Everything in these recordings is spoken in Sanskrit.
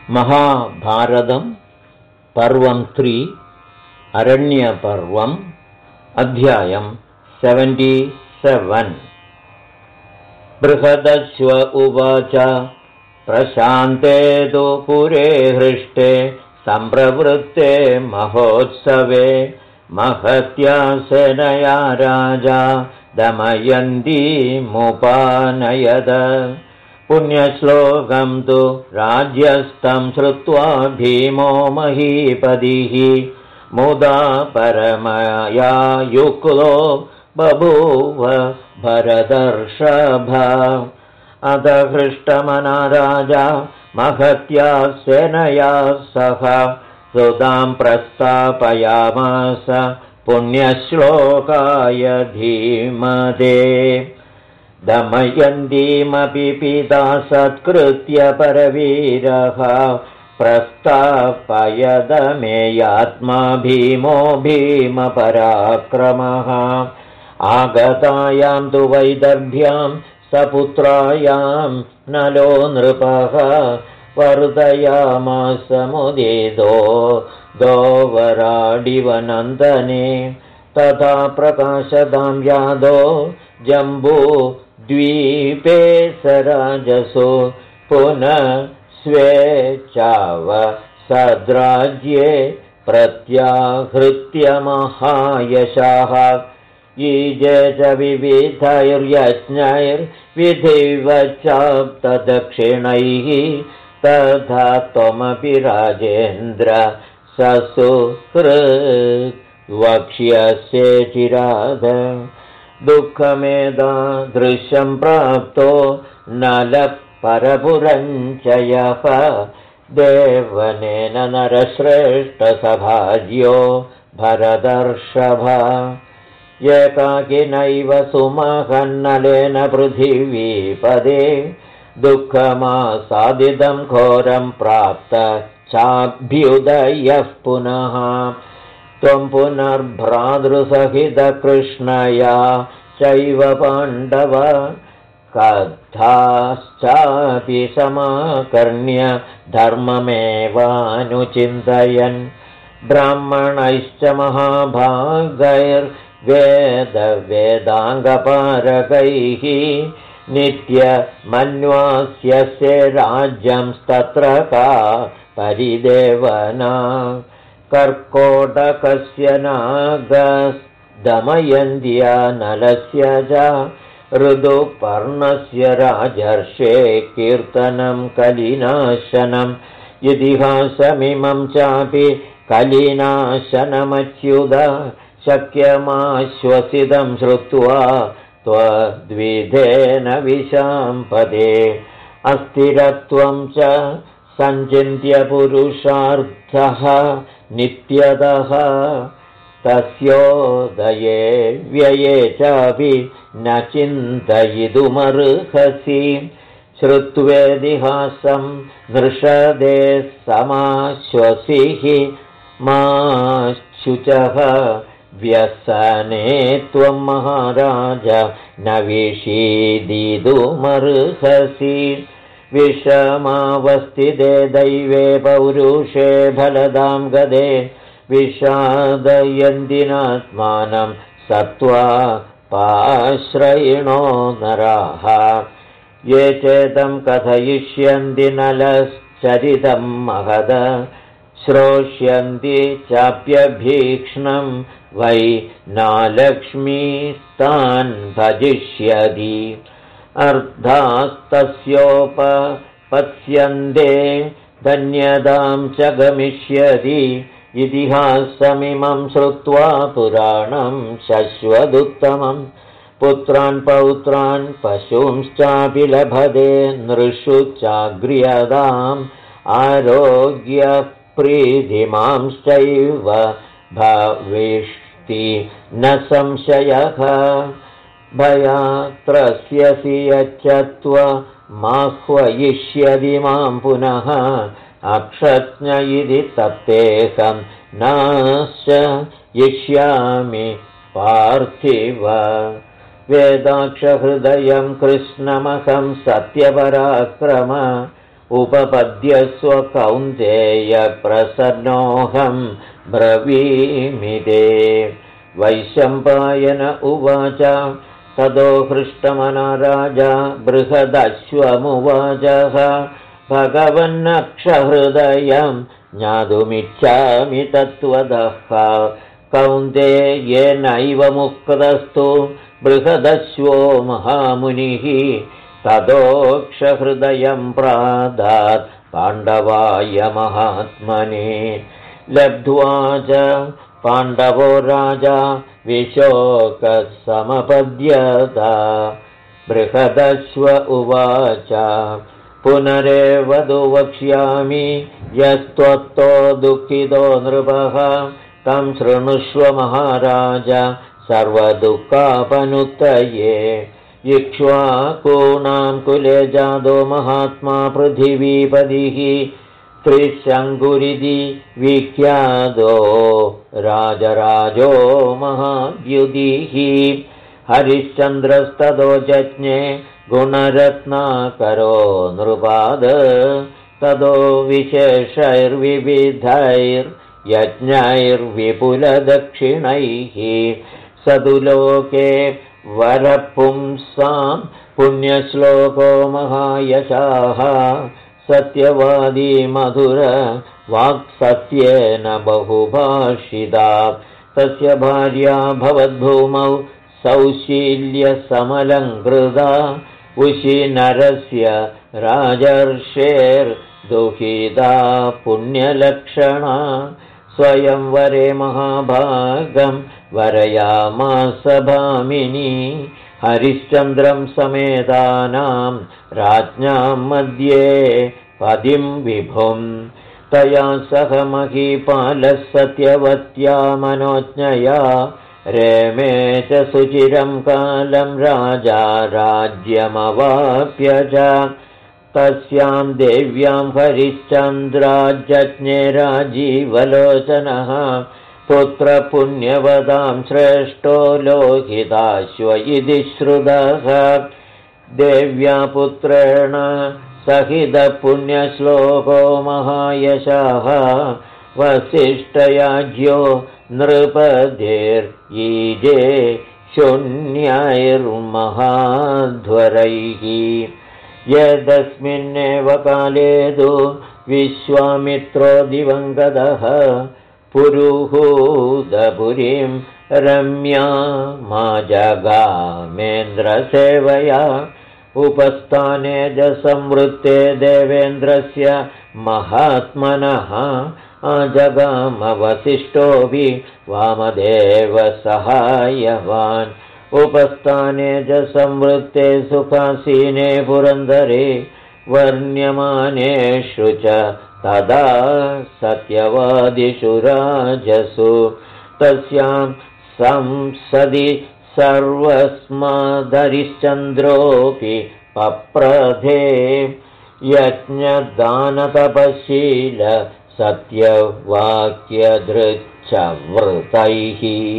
महाभारतं पर्वं 3 अरण्यपर्वम् अध्यायं 77 बृहदश्व उवाच प्रशान्ते तु पुरे हृष्टे सम्प्रवृत्ते महोत्सवे महत्या सेनया राजा दमयन्तीमुपानयद पुण्यश्लोकं तु राज्यस्थं श्रुत्वा भीमो महीपतिः मुदा परमया युक्तो बभूव भरतर्षभ अथ हृष्टमना राजा महत्या सेनया सह सुतां प्रस्थापयामास पुण्यश्लोकाय धीमते दमयन्तीमपि पिता सत्कृत्य परवीरः प्रस्थापयदमेयात्मा भीमो भीमपराक्रमः आगतायां तु वैदर्भ्यां सपुत्रायां नलो नृपः वर्धयामास मुदितो दोवराडिवनन्दने तथा प्रकाशतां यादो जम्बूद्वीपे सराजसो पुनः स्वेच्छाव सद्राज्ये प्रत्याहृत्य महायशाः ईजे च विविधैर्यज्ञैर्विधिवच्चाप्तदक्षिणैः तथा त्वमपि राजेन्द्र ससुहृत् वक्ष्यसे चिराद दुःखमेतादृशं प्राप्तो नलपरपुरञ्चयः देवनेन नरश्रेष्ठसभाज्यो भरतर्षभ एकाकिनैव सुमहन्नलेन पृथिवीपदे दुःखमासादितं घोरं प्राप्त चाभ्युदयः पुनः त्वं पुनर्भ्रातृसहितकृष्णया चैव पाण्डव कथाश्चापि समाकर्ण्य धर्ममेवानुचिन्तयन् ब्राह्मणैश्च महाभागैर्वेदाङ्गपारकैः नित्यमन्वास्यस्य राज्यंस्तत्र का परिदेवना कर्कोटकस्य नागदमयन्त्या नलस्य च ऋदुपर्णस्य राजर्षे कीर्तनं कलिनाशनम् इतिहासमिमं चापि कलिनाशनमच्युत शक्यमाश्वसितं श्रुत्वा त्वद्विधेन विशाम्पदे अस्थिरत्वं च सञ्चिन्त्य पुरुषार्थः नित्यतः तस्योदये व्यये चापि न चिन्तयितुमर्हसि श्रुत्वेदिहासं नृषदे समाश्वसिः माश्चुचः व्यसने त्वं महाराज न विषीदितुमर्हसि विषमावस्थिते दैवे पौरुषे फलदां गदे विषादयन्तिनात्मानं सत्त्वा पाश्रयिणो नराः ये चेदं कथयिष्यन्ति नलश्चरितं महद श्रोष्यन्ति चाप्यभीक्ष्णं वै नालक्ष्मीस्तान् भजिष्यति अर्धास्तस्योपपत्स्यन्ते धन्यतां च गमिष्यति इतिहासमिमं श्रुत्वा पुराणं शश्वदुत्तमं पुत्रान् पौत्रान् पशूंश्चापि लभते नृषु चाग्र्यताम् आरोग्यप्रीतिमांश्चैव भविष्यति न संशयः भयात्रस्यसि यच्च त्वमाह्वयिष्यति मां पुनः अक्षज्ञ इति तत्तेऽहं नाशयिष्यामि पार्थिव वेदाक्षहृदयं कृष्णमहं सत्यपराक्रम उपपद्यस्व कौन्तेय प्रसन्नोऽहं ब्रवीमि ते। वैशम्पायन उवाच ततो हृष्टमना राजा बृहदश्वमुवाचः भगवन्नक्षहृदयं ज्ञातुमिच्छामि तत्त्वतः कौन्तेयेनैव मुक्तस्तु बृहदश्वो महामुनिः ततोक्षहृदयं प्रादात् पाण्डवाय महात्मने। लब्ध्वा च पाण्डवो राजा विशोकः समपद्यत। बृहदश्व उवाच पुनरेव तु वक्ष्यामि यस्त्वत्तो दुःखितो नृपः तं शृणुष्व महाराज सर्वदुःखापनुत्तये। इक्ष्वाकूणां कुले जातो महात्मा पृथिवीपतिः त्रिशङ्कुरिति विख्यातो राजराजो महाद्युतिः। हरिश्चन्द्रस्ततो जज्ञे गुणरत्नाकरो नृपाद ततो विशेषैर्विविधैर्यज्ञैर्विपुलदक्षिणैः सदुलोके वरपुंसां पुण्यश्लोको महायशाः सत्यवादी मधुर वाक्सत्येन बहुभाषिता। तस्य भार्या भवद्भूमौ सौशील्यसमलङ्कृता उशिनरस्य राजर्षेर्दुहिता पुण्यलक्षणा। स्वयंवरे महाभागं वरयामास भामिनी हरिश्चन्द्रं समेतानां राज्ञां मध्ये पदिं विभुं। तया सह महीपालः सत्यवत्या मनोज्ञया रेमे च सुचिरं कालं राजा राज्यमवाप्य च। तस्यां देव्यां हरिश्चन्द्राज्ञे राजीवलोचनः पुत्रपुण्यवदां श्रेष्ठो लोहिताश्व इति श्रुतः। देव्या पुत्रेण सहितपुण्यश्लोको महायशः वसिष्ठयाज्ञो नृपतिर्यीजे शून्यैर्महाध्वरैः। यदस्मिन्नेव काले तु विश्वामित्रो दिवङ्गतः पुरुहूतपुरीं रम्यामाजगामेन्द्रसेवया। उपस्थाने च संवृत्ते देवेन्द्रस्य महात्मनः आजगामवसिष्ठोऽपि वामदेव सहायवान्। उपस्थाने च संवृत्ते सुखासीने पुरन्दरे वर्ण्यमानेषु च तदा सत्यवादिषु राजसु। तस्यां संसदि सर्वस्मादरिश्चन्द्रोऽपि पप्रथे यज्ञदानतपशील सत्यवाक्यदृच्छवृतैः।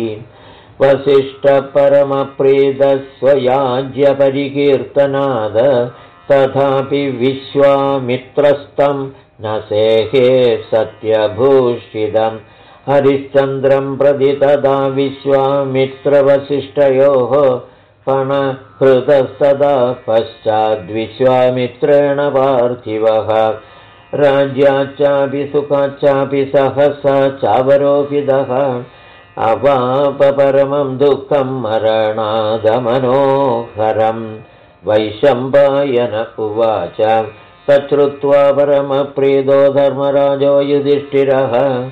वसिष्ठपरमप्रीतः स्वयाज्यपरिकीर्तनाद तथापि विश्वामित्रस्तं न सेहे सत्यभूषितम्। हरिश्चन्द्रं प्रति तदा विश्वामित्रवसिष्ठयोः पणहृतस्तदा पश्चाद्विश्वामित्रेण पार्थिवः। राज्याच्चापि सुखाच्चापि सहसा चावरोपितः अवापपरमं दुःखं मरणादमनोहरम्। वैशम्पायन उवाच तच्छ्रुत्वा परमप्रीतो धर्मराजो युधिष्ठिरः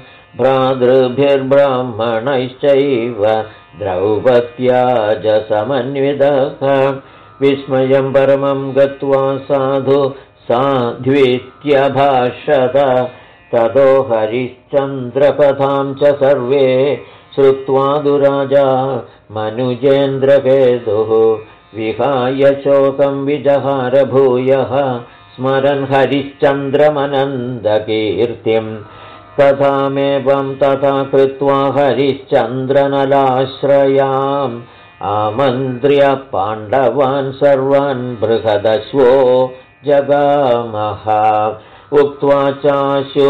भ्रातृभिर्ब्राह्मणैश्चैव द्रौपद्या च समन्वितः। विस्मयं परमं गत्वा साधु साध्वीत्यभाषत। ततो हरिश्चन्द्रकथां च सर्वे श्रुत्वा दुराजा मनुजेन्द्रकेतुः विहाय शोकं विजहार भूयः स्मरन् हरिश्चन्द्रमनन्दकीर्तिम्। कथामेवं तथा कृत्वा हरिश्चन्द्रनलाश्रयाम् आमन्त्र्य पाण्डवान् सर्वान् बृहदश्वो जगामः उक्त्वा चाशु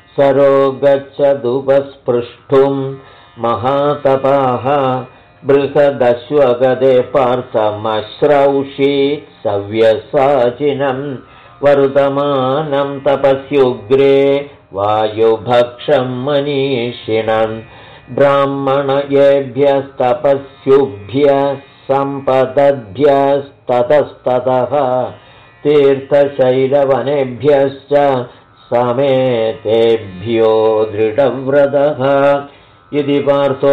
सरोगच्छदुपस्पृष्टुं महातपाः बृहदश्वगदे पार्थमश्रौषीत् सव्यसाचिनं वर्तमानं तपस्युग्रे वायुभक्षं मनीषिणं ब्राह्मणयेभ्यस्तपस्युभ्यः सम्पदभ्यस्ततस्ततः तीर्थशैलवनेभ्यश्च समेतेभ्यो दृढव्रतः इति पार्थो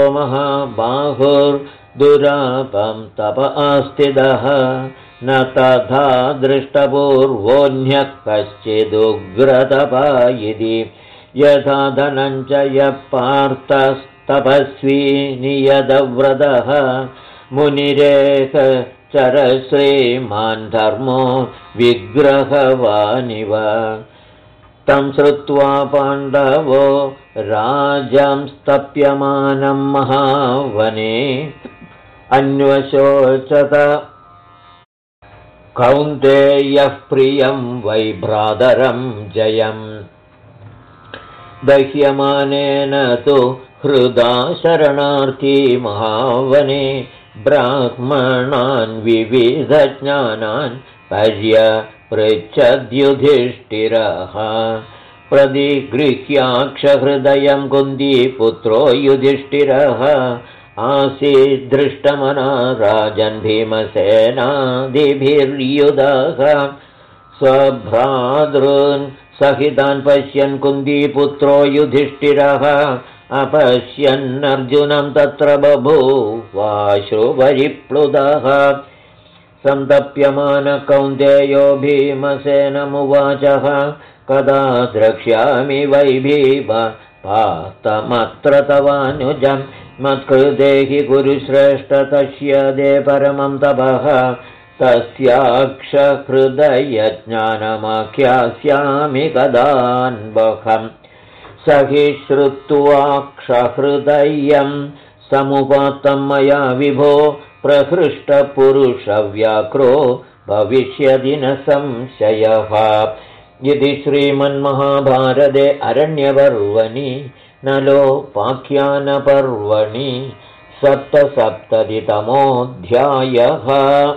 महाबाहुर्दुरापं तप आस्थितः न तथा दृष्टपूर्वोऽन्यः कश्चिदुग्रतपा इति यथा धनञ्जयः पार्थस्तपस्वी नियतव्रतः मुनिरेकचरश्रीमान् धर्मो विग्रहवानिव तं श्रुत्वा पाण्डवो राजंस्तप्यमानं महावने अन्वशोचत कौन्तेयः प्रियं वै भ्रातरं जयम् दह्यमानेन तु हृदा शरणार्थी महावने ब्राह्मणान् विविधज्ञानान् पर्यपृच्छद्युधिष्ठिरः प्रतिगृह्याक्षहृदयं कुन्तीपुत्रो युधिष्ठिरः आसीद्दृष्टमना राजन् भीमसेनादिभिर्युधः स्वभ्रातॄन् सहितान् पश्यन् कुन्तीपुत्रो युधिष्ठिरः अपश्यन्नर्जुनं तत्र बभूवाश्रुपरिप्लुतः सन्तप्यमानकौन्तेयो भीमसेनमुवाचः कदा द्रक्ष्यामि वै भीम पार्थमत्र तवानुजं मत्कृते हि गुरुश्रेष्ठ तस्य दे परमं तपः तस्याक्षहृदयज्ञानमाख्यास्यामि कदान्वहम् स हि श्रुत्वाक्षहृदयं समुपात्तं मया विभो प्रहृष्टपुरुषव्याक्रो भविष्यति न संशयः इति श्रीमन्महाभारते अरण्यपर्वणि नलोपाख्यानपर्वणि 77तमोऽध्यायः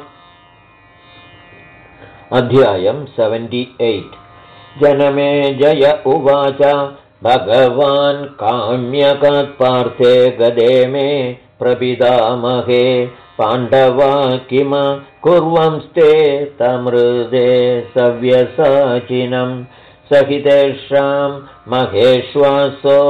अध्यायं 78 जनमेजय उवाच भगवान् काम्यकत्पार्थे गदे मे प्रपितामहे पाण्डवा किम कुर्वंस्ते तमृदे सव्यसाचिनं सहितेषां महेश्वासो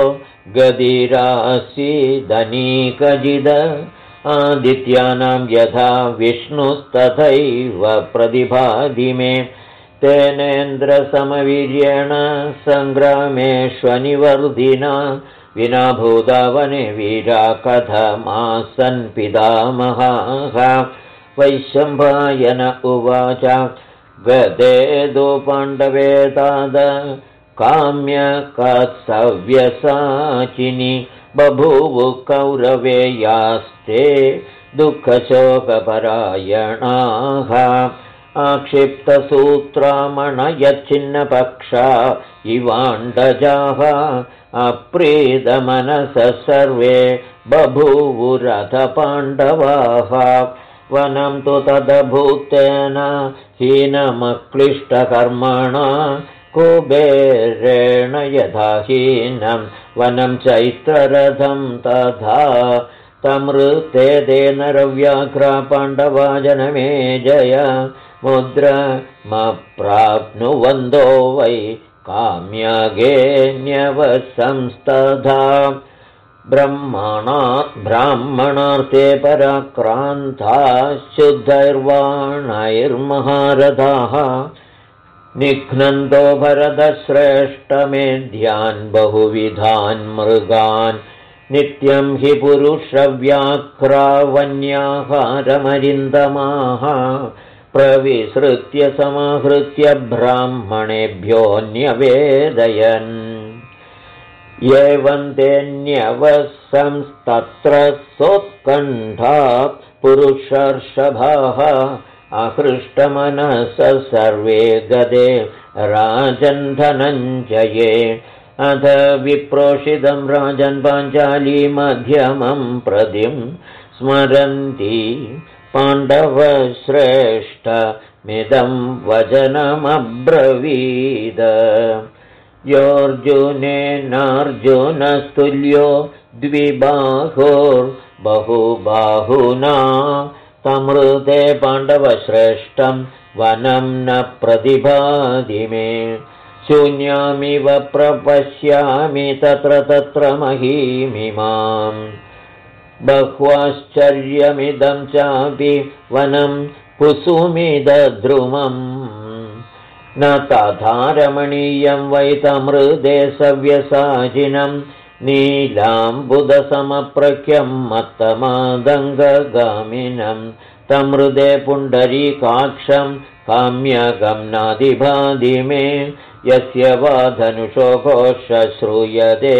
गदिरासीदनीकजिद आदित्यानां यथा विष्णुस्तथैव प्रतिभाति मे तेनेन्द्रसमवीर्येण सङ्ग्रामेष्वनिवर्धिना विना भूतावने वीरा कथमासन् पितामहाः वैशम्पायन उवाच गदेदु पाण्डवेताद काम्यकत्सव्यसाचिनि बभूवुः कौरवेयास्ते दुःखशोकपरायणाः आक्षिप्तसूत्रामणयच्छिन्नपक्षा इवाण्डजाः अप्रीतमनसः सर्वे बभूवुरथ पाण्डवाः वनं तु तदभूतेन हीनमक्लिष्टकर्मणा कुबेरेण यथा हीनं वनं चैत्ररथं तथा तमृते ते नरव्याघ्रा पाण्डवा जनमे जय मुद्रमप्राप्नुवन्दो वै काम्यगेऽन्यवसंस्तथा ब्राह्मणार्थे पराक्रान्ता शुद्धैर्वाणैर्महारथाः निघ्नन्तो भरतश्रेष्ठमेध्यान् बहुविधान् मृगान् नित्यं हि पुरुषव्याघ्रा वन्याहारमरिन्दमाः प्रविसृत्य समाहृत्य ब्राह्मणेभ्योऽन्यवेदयन् एवं तेऽन्यवसंस्तत्र सोत्कण्ठा पुरुषर्षभाः अहृष्टमनसः सर्वे गदे राजन्धनञ्जये अथ विप्रोषितं राजन् पाञ्चाली मध्यमं प्रदिं स्मरन्ति पाण्डवश्रेष्ठमिदं वचनमब्रवीद योऽर्जुनेनार्जुनस्तुल्यो द्विबाहुर्बहुबाहुना तमृते पाण्डवश्रेष्ठं वनं न प्रतिभाति मे शून्यामिव प्रपश्यामि तत्र महीमिमाम् बह्वाश्चर्यमिदं चापि वनं कुसुमिदद्रुमम् न तथा रमणीयं वै तमृते सव्यसाचिनं नीलाम्बुदसमप्रख्यं मत्तमादङ्गगामिनं तमृते पुण्डरीकाक्षं काम्यकं नादिभाति मे यस्य वा धनुषो घोषः श्रूयते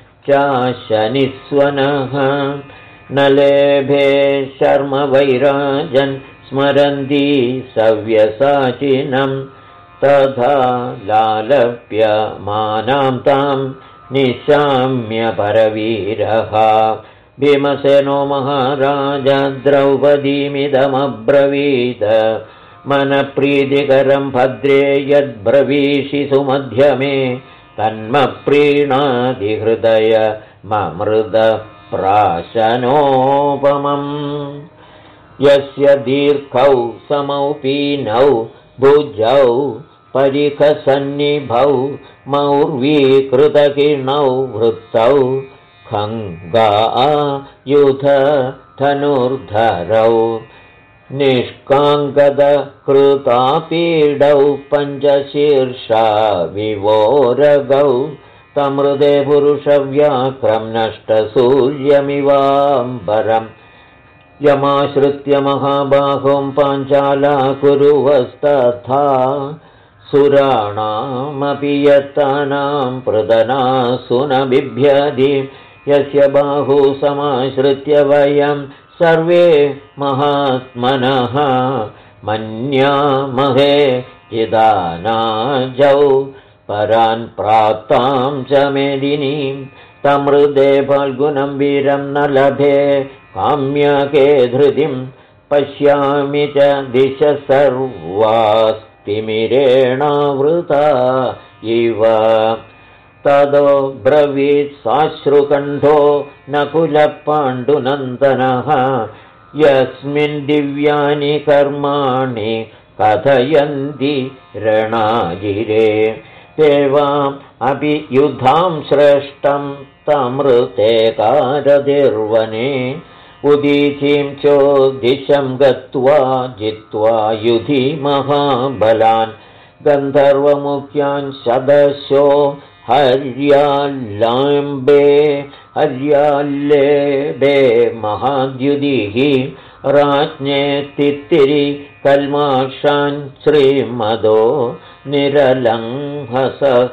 चाशनिस्वनः न लेभे शर्म वैराजन् स्मरन्ति सव्यसाचिनं तथा लालप्यमानां तां निशाम्य परवीरः भीमसेनो महाराज द्रौपदीमिदमब्रवीद मनप्रीतिकरं भद्रे यद्ब्रवीषि सुमध्यमे तन्मप्रीणाति हृदय ममृतप्राशनोपमम् यस्य दीर्घौ समौ पीनौ भुजौ परिखसन्निभौ मौर्वीकृतकिर्णौ वृत्तौ खङ्गायुध धनुर्धरौ निष्काङ्गदकृतापीडौ पञ्चशीर्षा विवोरगौ तमृते पुरुषव्याघ्रं नष्टसूर्यमिवाम्बरम् यमाश्रित्य महाबाहुं पाञ्चाला कुरुवस्तथा सुराणामपि यत्तानां पृदनासु न बिभ्यति यस्य बाहु समाश्रित्य वयं सर्वे महात्मनः मन्यामहे चिदानाजौ परान् प्राप्तां च मेदिनीं तमृते फाल्गुनं वीरं न लभे काम्यके धृतिं पश्यामि च दिश सर्वास्तिमिरेणावृता इव तदो ब्रवीत् साश्रुकण्ठो नकुलपाण्डुनन्दनः यस्मिन् दिव्यानि कर्माणि कथयन्ति रणाजिरे देवाम् अपि युधां श्रेष्ठं तमृते कारदिर्वने उदीचीं चोदिशं गत्वा जित्वा युधि महाबलान् गन्धर्वमुख्यान् सदस्यो हर्याल्लेबे महाद्युदिः राज्ञे तित्तिरि कल्माषान् श्रीमदो निरलङ्घसः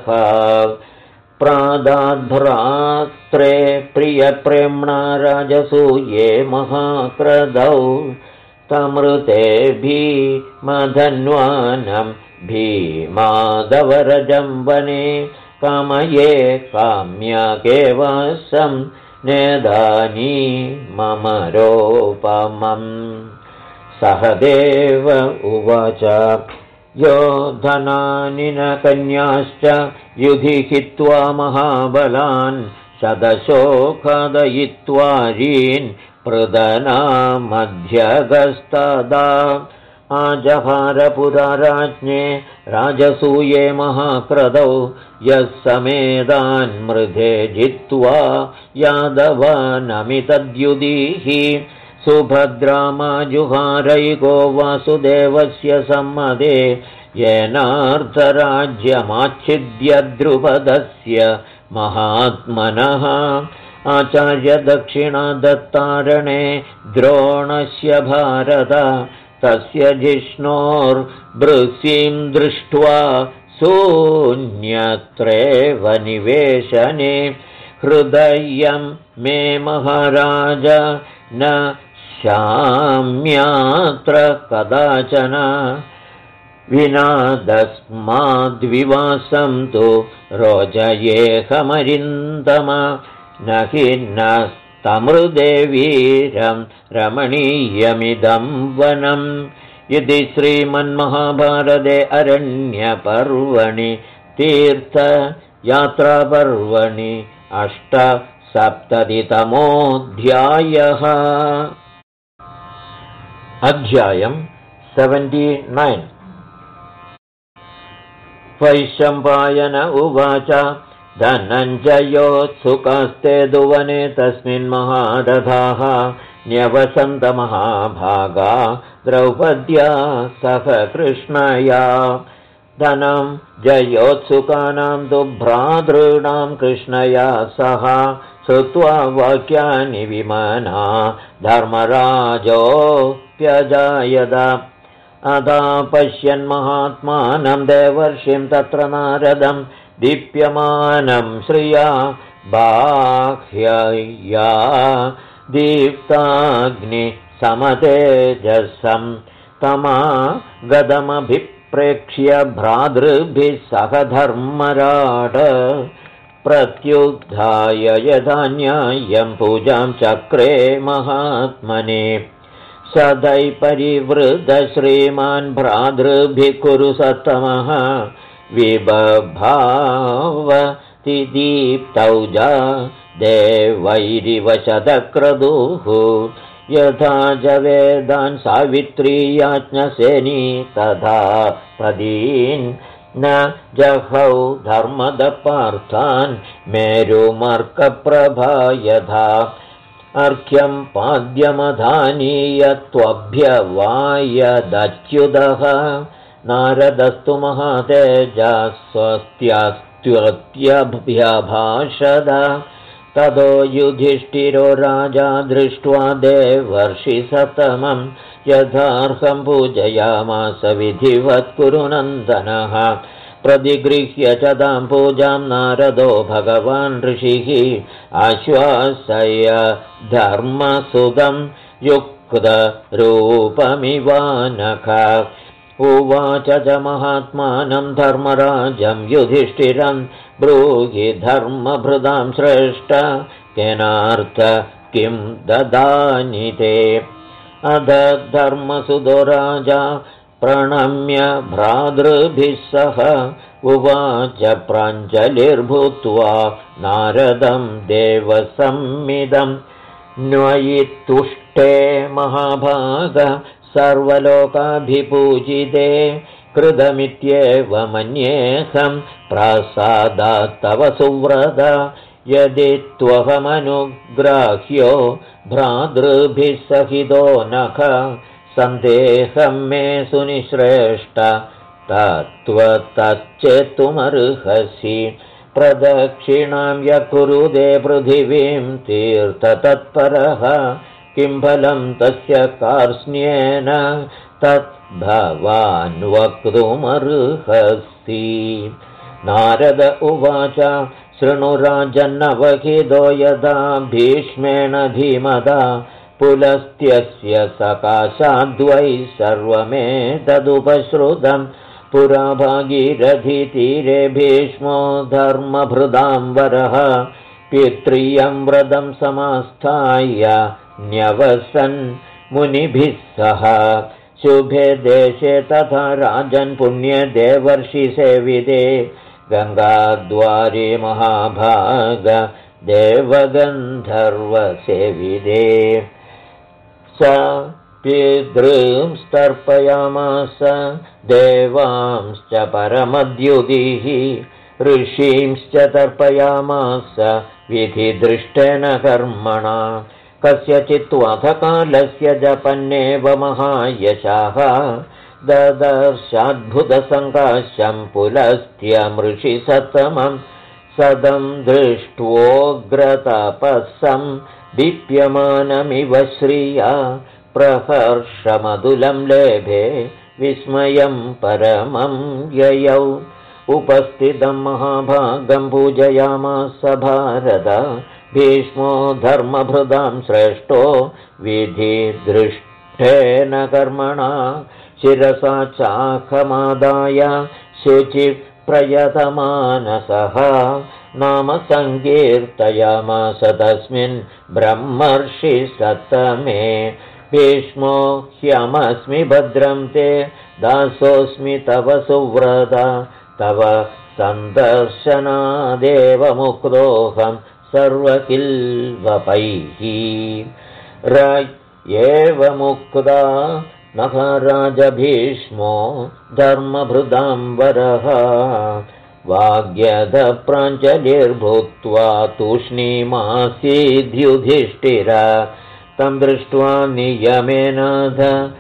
प्रादाद्भ्रात्रे प्रियप्रेम्णा राजसूये महाक्रदौ तमृते भीमधन्वानं भीमादवरजं वने कामये काम्यकेवासं नेदानी ममरोपमम् सहदेव उवाच यो धनानि न कन्याश्च युधि हित्वा महाबलान् शतशो खदयित्वारीन् पृदनामध्यगस्तदा आजहारपुरा राज्ञे राजसूये महाक्रदौ यः समेदान् मृधे जित्वा यादवानमितद्युदिः सुभद्रामाजुहारैको वासुदेवस्य सम्मदे येनार्धराज्यमाच्छिद्य द्रुपदस्य महात्मनः आचार्यदक्षिणादत्तारणे द्रोणस्य भारत तस्य जिष्णोर्भृसीं दृष्ट्वा शून्यत्रेव निवेशने हृदयं मे महाराज न गच्छाम्यात्र कदाचन विनादस्माद्विवासं तु रोजयेऽहमरिन्दम न हि नस्तमृदेवीरं रमणीयमिदं वनम् इति श्रीमन्महाभारते अरण्यपर्वणि तीर्थयात्रापर्वणि 870तमोऽध्यायः। अध्यायम् 79। वैशम्पायन उवाच धनञ्जयोत्सुकास्ते दुवने तस्मिन् महारथाः न्यवसन्तमहाभागा द्रौपद्या सह कृष्णया धनं जयोत्सुकानां तु भ्रातॄणां कृष्णया सह श्रुत्वा वाक्यानि विमना धर्मराजोऽप्यजायत अदा पश्यन्महात्मानं देवर्षिं तत्र नारदं दीप्यमानं श्रिया बाह्यया दीप्ताग्निसमतेजसं तमागतमभिप्रेक्ष्य भ्रातृभिः सह धर्मराट प्रत्युत्थाय यथा न्याय्यं पूजां चक्रे महात्मने सदै परिवृद्ध श्रीमान् भ्रातृभिः कुरु सत्तमः विबभावति दीप्तौजा देवैरिव शतक्रतुः यथा जवेदान् सावित्री याज्ञसेनी तथा पदीन् न जहौ धर्मदपार्थान् मेरुमर्कप्रभा यथा अर्घ्यं पाद्यमधानीय त्वभ्यवायदच्युतः नारदस्तु महातेजः स्वस्त्यास्त्युत्यभ्यभाषद ततो युधिष्ठिरो राजा दृष्ट्वा देवर्षिसतमं यथार्हं पूजयामास विधिवत् कुरुनन्दनः प्रतिगृह्य च तां पूजां नारदो भगवान् ऋषिः आश्वासय धर्मसुदं युक्तरूपमिवानख उवाच च महात्मानं धर्मराजं युधिष्ठिरं ब्रूहि धर्मभृतां श्रेष्ठ केनार्थ किं ददानि ते अध धर्मसुतो राजा प्रणम्य भ्रातृभिः सह उवाच प्राञ्जलिर्भूत्वा नारदं देवसम्मिदं न्वयि तुष्टे महाभाग सर्वलोकाभिपूजिते कृतमित्येव मन्येऽहं प्रसादात् तव सुव्रत यदि त्वहमनुग्राह्यो भ्रातृभिः सहितो नख सन्देहं मे सुनिश्रेष्ट तत्त्वतश्चेतुमर्हसि प्रदक्षिणां य कुरुते पृथिवीं तीर्थतत्परः किं फलं तस्य कार्ष्ण्येन तत् भवान् वक्तुमर्हसि नारद उवाच शृणु राजन्नवहितो यदा भीष्मेण धीमता पुलस्त्यस्य सकाशाद्वै सर्वमेतदुपश्रुतं पुरा भागीरथीतीरे भीष्मो धर्मभृतां वरः पितृयं व्रतं समास्थाय न्यवसन् मुनिभिः सह शुभे देशे तथा राजन् पुण्यदेवर्षिसेविते गङ्गाद्वारे महाभाग देवगन्धर्वसेविते स पितॄंस्तर्पयामास देवांश्च परमद्युतिः ऋषींश्च तर्पयामास विधिदृष्टेन कर्मणा कस्यचित्त्वथकालस्य जपन्नेव महायशाः ददर्शाद्भुतसङ्काशं पुलस्त्यमृषिसतमं सदं दृष्ट्वोग्रतपस्सं दीप्यमानमिव श्रिया प्रहर्षमधुलं लेभे विस्मयं परमं ययौ उपस्थितं महाभागं पूजयामास भारत भीष्मो धर्मभृदां श्रेष्ठो विधिदृष्टेन कर्मणा शिरसा चाखमादाय शुचिप्रयतमानसः नाम सङ्कीर्तयामास तस्मिन् ब्रह्मर्षि सत्तमे भीष्मो ह्यमस्मि भद्रं ते दासोऽस्मि तव सुव्रता तव सन्दर्शनादेव मुक्तोऽहं सर्वकिल्वपैः एव मुक्ता महाराज भीष्मो धर्मभृदाम्बरः वाग्यधप्राञ्जलिर्भूत्वा तूष्णीमासीद्युधिष्ठिर तं दृष्ट्वा नियमेनाथ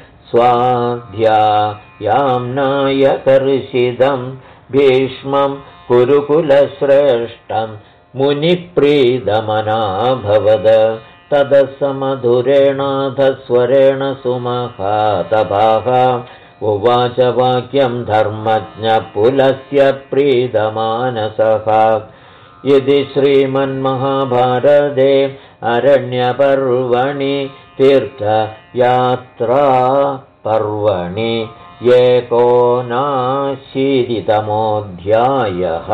स्वाध्यायाम्नायकर्षितं भीष्मं कुरुकुलश्रेष्ठं मुनिप्रीदमनाभवद तदसमधुरेणाधस्वरेण सुमहातभाः उवाच वाक्यं धर्मज्ञपुलस्य प्रीदमानसः यदि श्रीमन्महाभारते अरण्यपर्वणि तीर्थयात्रापर्वणि 19तमोऽध्यायः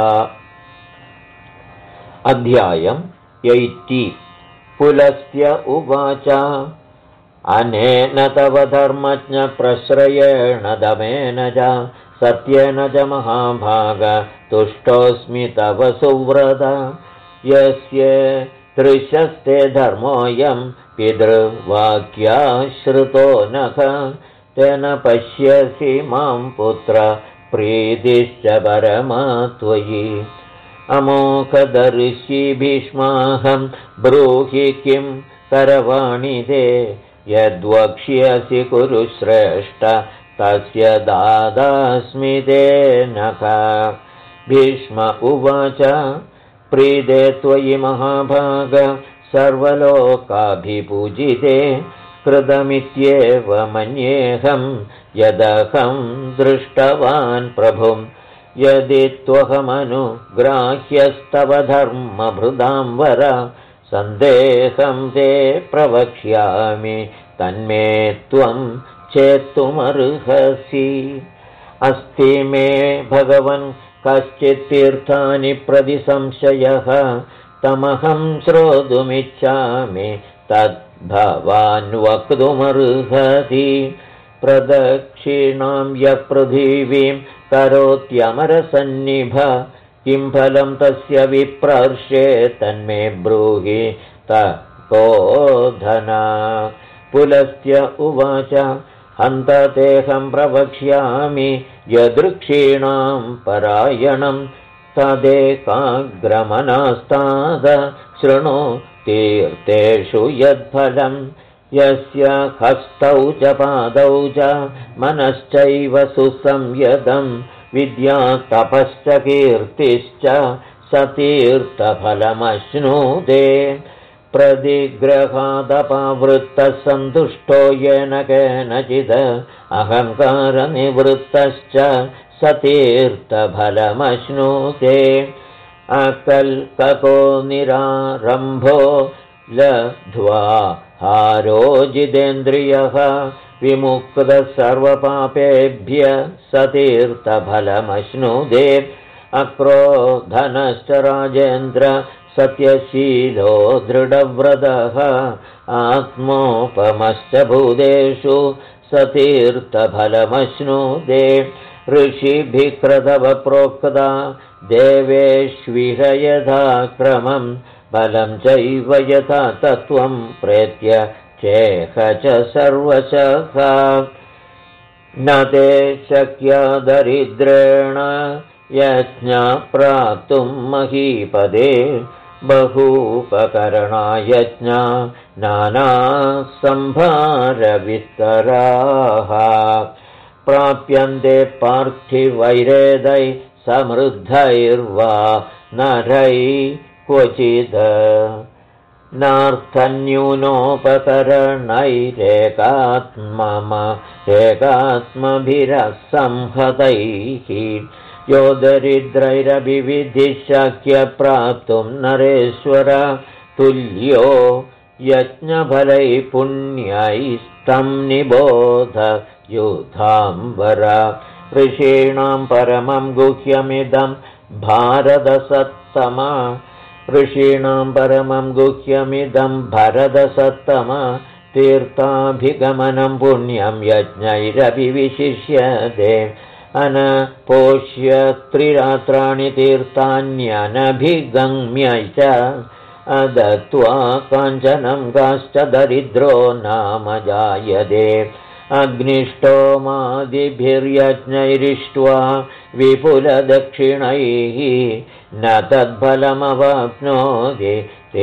अध्यायम् 80 पुलस्त्य उवाच अनेन तव धर्मज्ञप्रश्रयेण दमेन च सत्येन च महाभाग तुष्टोऽस्मि तव सुव्रत यस्य दृश्यस्ते धर्मोऽयं पितृवाक्याश्रितो नख तेन पश्यसि मां पुत्र प्रीतिश्च परमा त्वयि अमोघदर्शी भीष्माहं ब्रूहि किं करवाणि ते यद्वक्ष्यसि कुरु श्रेष्ठ तस्य दादास्मि ते नख भीष्म उवाच प्रीदे त्वयि महाभाग सर्वलोकाभिपूजिते कृतमित्येव मन्येऽहं यदहं दृष्टवान् प्रभुं यदि त्वहमनुग्राह्यस्तव धर्मभृदां वर सन्देहं ते प्रवक्ष्यामि तन्मे त्वं चेत्तुमर्हसि अस्ति मे भगवन् कश्चित् तीर्थानि प्रति संशयः तमहं श्रोतुमिच्छामि तद्भवान् वक्तुमर्हति प्रदक्षिणां यपृथिवीं करोत्यमरसन्निभ किं फलं तस्य विप्रर्षे तन्मे ब्रूहि तपोधना पुलस्त्य उवाच हन्ततेऽहं प्रवक्ष्यामि यदृक्षीणां परायणं तदेकाग्रमनस्ताद शृणु तीर्थेषु यद्फलं यस्य हस्तौ च पादौ च मनश्चैव सुसंयतं विद्या तपश्च कीर्तिश्च सतीर्थफलमश्नुते प्रतिग्रहादपावृत्तः सन्तुष्टो येन केनचिद अहङ्कारनिवृत्तश्च सतीर्थफलमश्नुते अकल्पको निरारम्भो लब्ध्वा हारो जितेन्द्रियः विमुक्तः सर्वपापेभ्य सतीर्थफलमश्नुते अक्रोधनश्च राजेन्द्र सत्यशीलो दृढव्रतः आत्मोपमश्च भूतेषु सतीर्थफलमश्नुते ऋषिभिः क्रतवप्रोक्ता देवेष्विह यथा क्रमं फलं चैव यथा तत्त्वं प्रेत्य चेह च सर्वशः न ते शक्या दरिद्रेण यज्ञा प्राप्तुं महीपदे बहूपकरणायज्ञा नानासंभारविस्तराः प्राप्यन्ते पार्थिवैरेदै समृद्धैर्वा नरै क्वचिद् नार्थन्यूनोपकरणैरेकात्मभिरसंहतैः यो दरिद्रैरभिविधिशक्य प्राप्तुं नरेश्वर तुल्यो यज्ञफलैः पुण्यैस्तं निबोध युधाम्बर ऋषीणां परमं गुह्यमिदं भारतसत्तम ऋषीणां परमं गुह्यमिदं भरतसत्तम तीर्थाभिगमनं पुण्यं यज्ञैरभिविशिष्यते अनपोष्य त्रिरात्राणि तीर्थान्यनभिगम्य च अदत्वा काञ्चनं काश्च दरिद्रो नाम जायते अग्निष्टोमादिभिर्यज्ञैरिष्ट्वा विपुलदक्षिणैः न तद्फलमवाप्नोति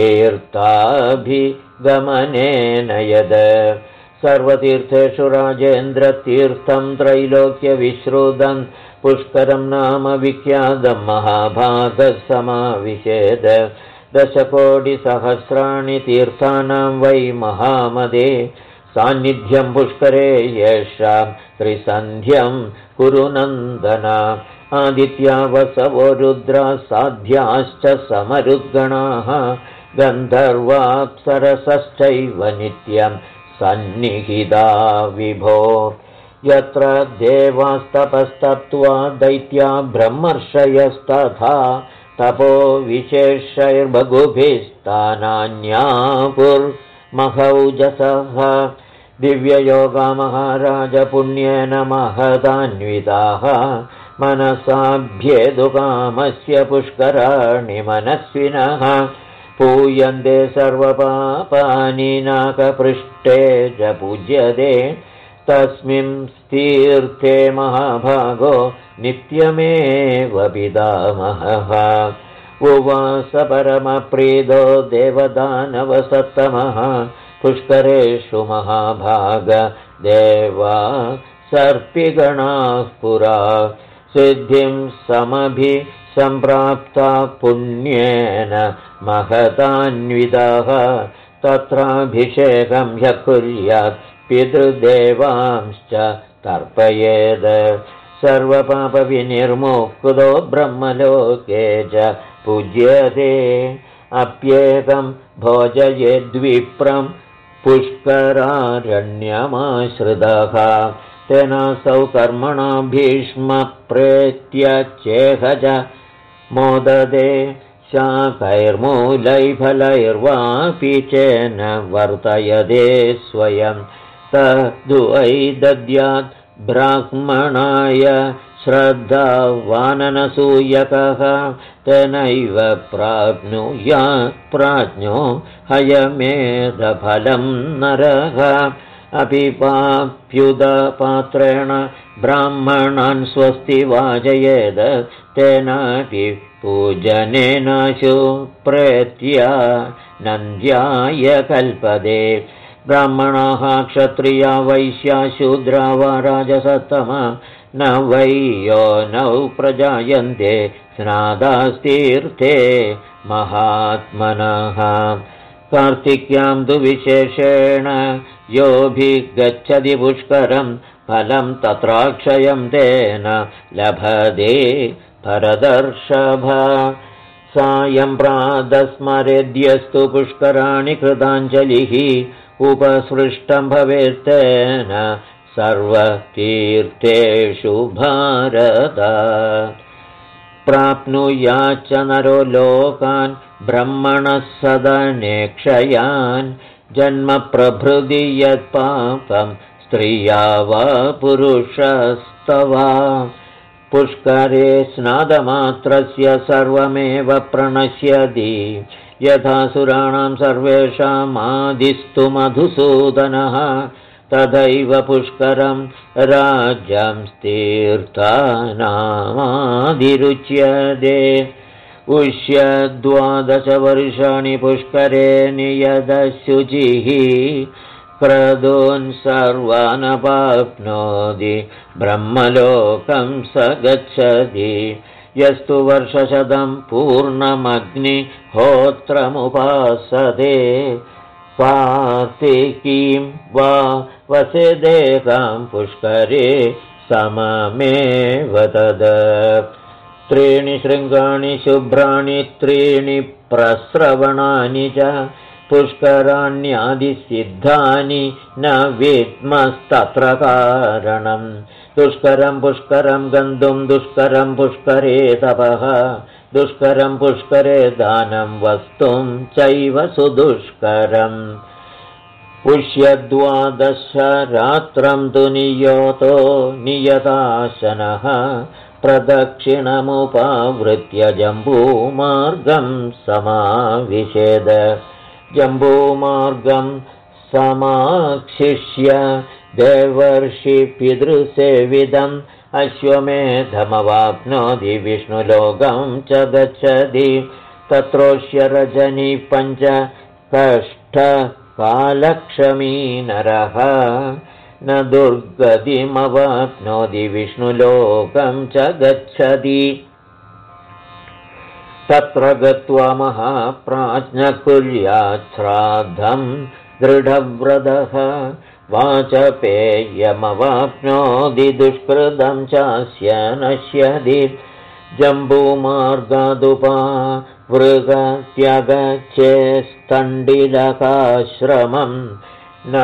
तीर्थाभिगमनेन यद् सर्वतीर्थेषु राजेन्द्रतीर्थं त्रैलोक्यविश्रुतं पुष्करं नाम विख्यातं महाभागसमाविशेद दशकोटिसहस्राणि तीर्थानां वै महामदे सान्निध्यं पुष्करे येषां त्रिसन्ध्यं कुरु नन्दन आदित्या वसवो रुद्रा साध्याश्च समरुद्गणाः गन्धर्वाप्सरसश्चैव नित्यं सन्निहिता विभो यत्र देवास्तपस्तप्त्वा दैत्या ब्रह्मर्षयस्तथा तपो विशेषैर्बहुभिस्तानान्यापुर्महौजसः दिव्ययोगा महाराजपुण्येन महदान्विताः मनसाभ्येदुकामस्य पुष्कराणि मनस्विनः पूयन्ते सर्वपापानि नाकपृष्ठे च पूज्यते तस्मिन् तीर्थे महाभागो नित्यमेव पितामहः उवास परमप्रीतो देवदानवसत्तमः पुष्करेषु महाभाग देवा सर्पिगणाः पुरा सिद्धिं समभिसम्प्राप्ता पुण्येन महतान्विताः तत्राभिषेकं ह्यः कुर्यात् पितृदेवांश्च तर्पयेत् सर्वपापविनिर्मुक्तो ब्रह्मलोके च पूज्यते अप्येकं भोजयेद्विप्रं पुष्करारण्यमाश्रितः तेनासौ कर्मणा भीष्मप्रेत्य चेहज मोददे शाकैर्मूलैफलैर्वापि चेन वर्तयदे स्वयं तद्वै दद्यात् ब्राह्मणाय श्रद्धावाननसूयकः तेनैव प्राप्नुयात् प्राज्ञो हयमेधफलं नरः अपिपाप्युदपात्रेण ब्राह्मणान् स्वस्ति वाजयेद तेनापि पूजनेनाशु प्रेत्य नन्द्याय कल्पदे ब्राह्मणाः क्षत्रिया वैश्या शूद्रा वा राजसत्तमा न वै योनौ प्रजायन्ते स्नादास्तीर्थे महात्मनः कार्तिक्यां तु विशेषेण योऽभिगच्छति पुष्करं फलं तत्राक्षयं तेन लभते भरतर्षभ सायं प्रातस्मरेद्यस्तु पुष्कराणि कृताञ्जलिः उपसृष्टं भवेत्तेन सर्वतीर्थेषु भारत प्राप्नुयाच्च नरो लोकान् ब्रह्मणः सदनेक्षयान् जन्मप्रभृति यत्पापं स्त्रिया वा पुरुषस्तवा पुष्करे स्नादमात्रस्य सर्वमेव प्रणश्यति यथा सुराणां सर्वेषामादिस्तु मधुसूदनः तथैव पुष्करं राज्यं तीर्थानामादिरुच्यते उष्य 12 वर्षाणि पुष्करे नियतशुचिः क्रतून् सर्वानपाप्नोति ब्रह्मलोकं स गच्छति यस्तु वर्षशतं पूर्णमग्निहोत्रमुपासते कार्तिकीं वा वसेदेकां पुष्करे सममेव तद् त्रीणि शृङ्गाणि शुभ्राणि त्रीणि प्रस्रवणानि च पुष्कराण्यादिसिद्धानि न विद्मस्तत्र कारणम् दुष्करं पुष्करं गन्तुं दुष्करं पुष्करे तपः दुष्करं पुष्करे दानं वस्तुं चैव सुदुष्करम् पुष्यद्वादशरात्रं तु नियोतो नियताशनः प्रदक्षिणमुपावृत्य जम्बूमार्गं समाविशेद जम्बूमार्गं समाक्षिष्य देवर्षिपितृसेविदम् अश्वमेधमवाप्नोति विष्णुलोकं च गच्छति तत्रोष्य रजनी पञ्च कष्टकालक्षमी नरः न दुर्गतिमवाप्नोति विष्णुलोकं च गच्छति तत्र गत्वा महाप्राज्ञकुर्याच्छ्राद्धं दृढव्रतः वाचपेयमवाप्नोति दुष्कृतं चास्य नश्यति जम्बूमार्गादुपावृगत्यगच्छेस्तण्डिलकाश्रमं न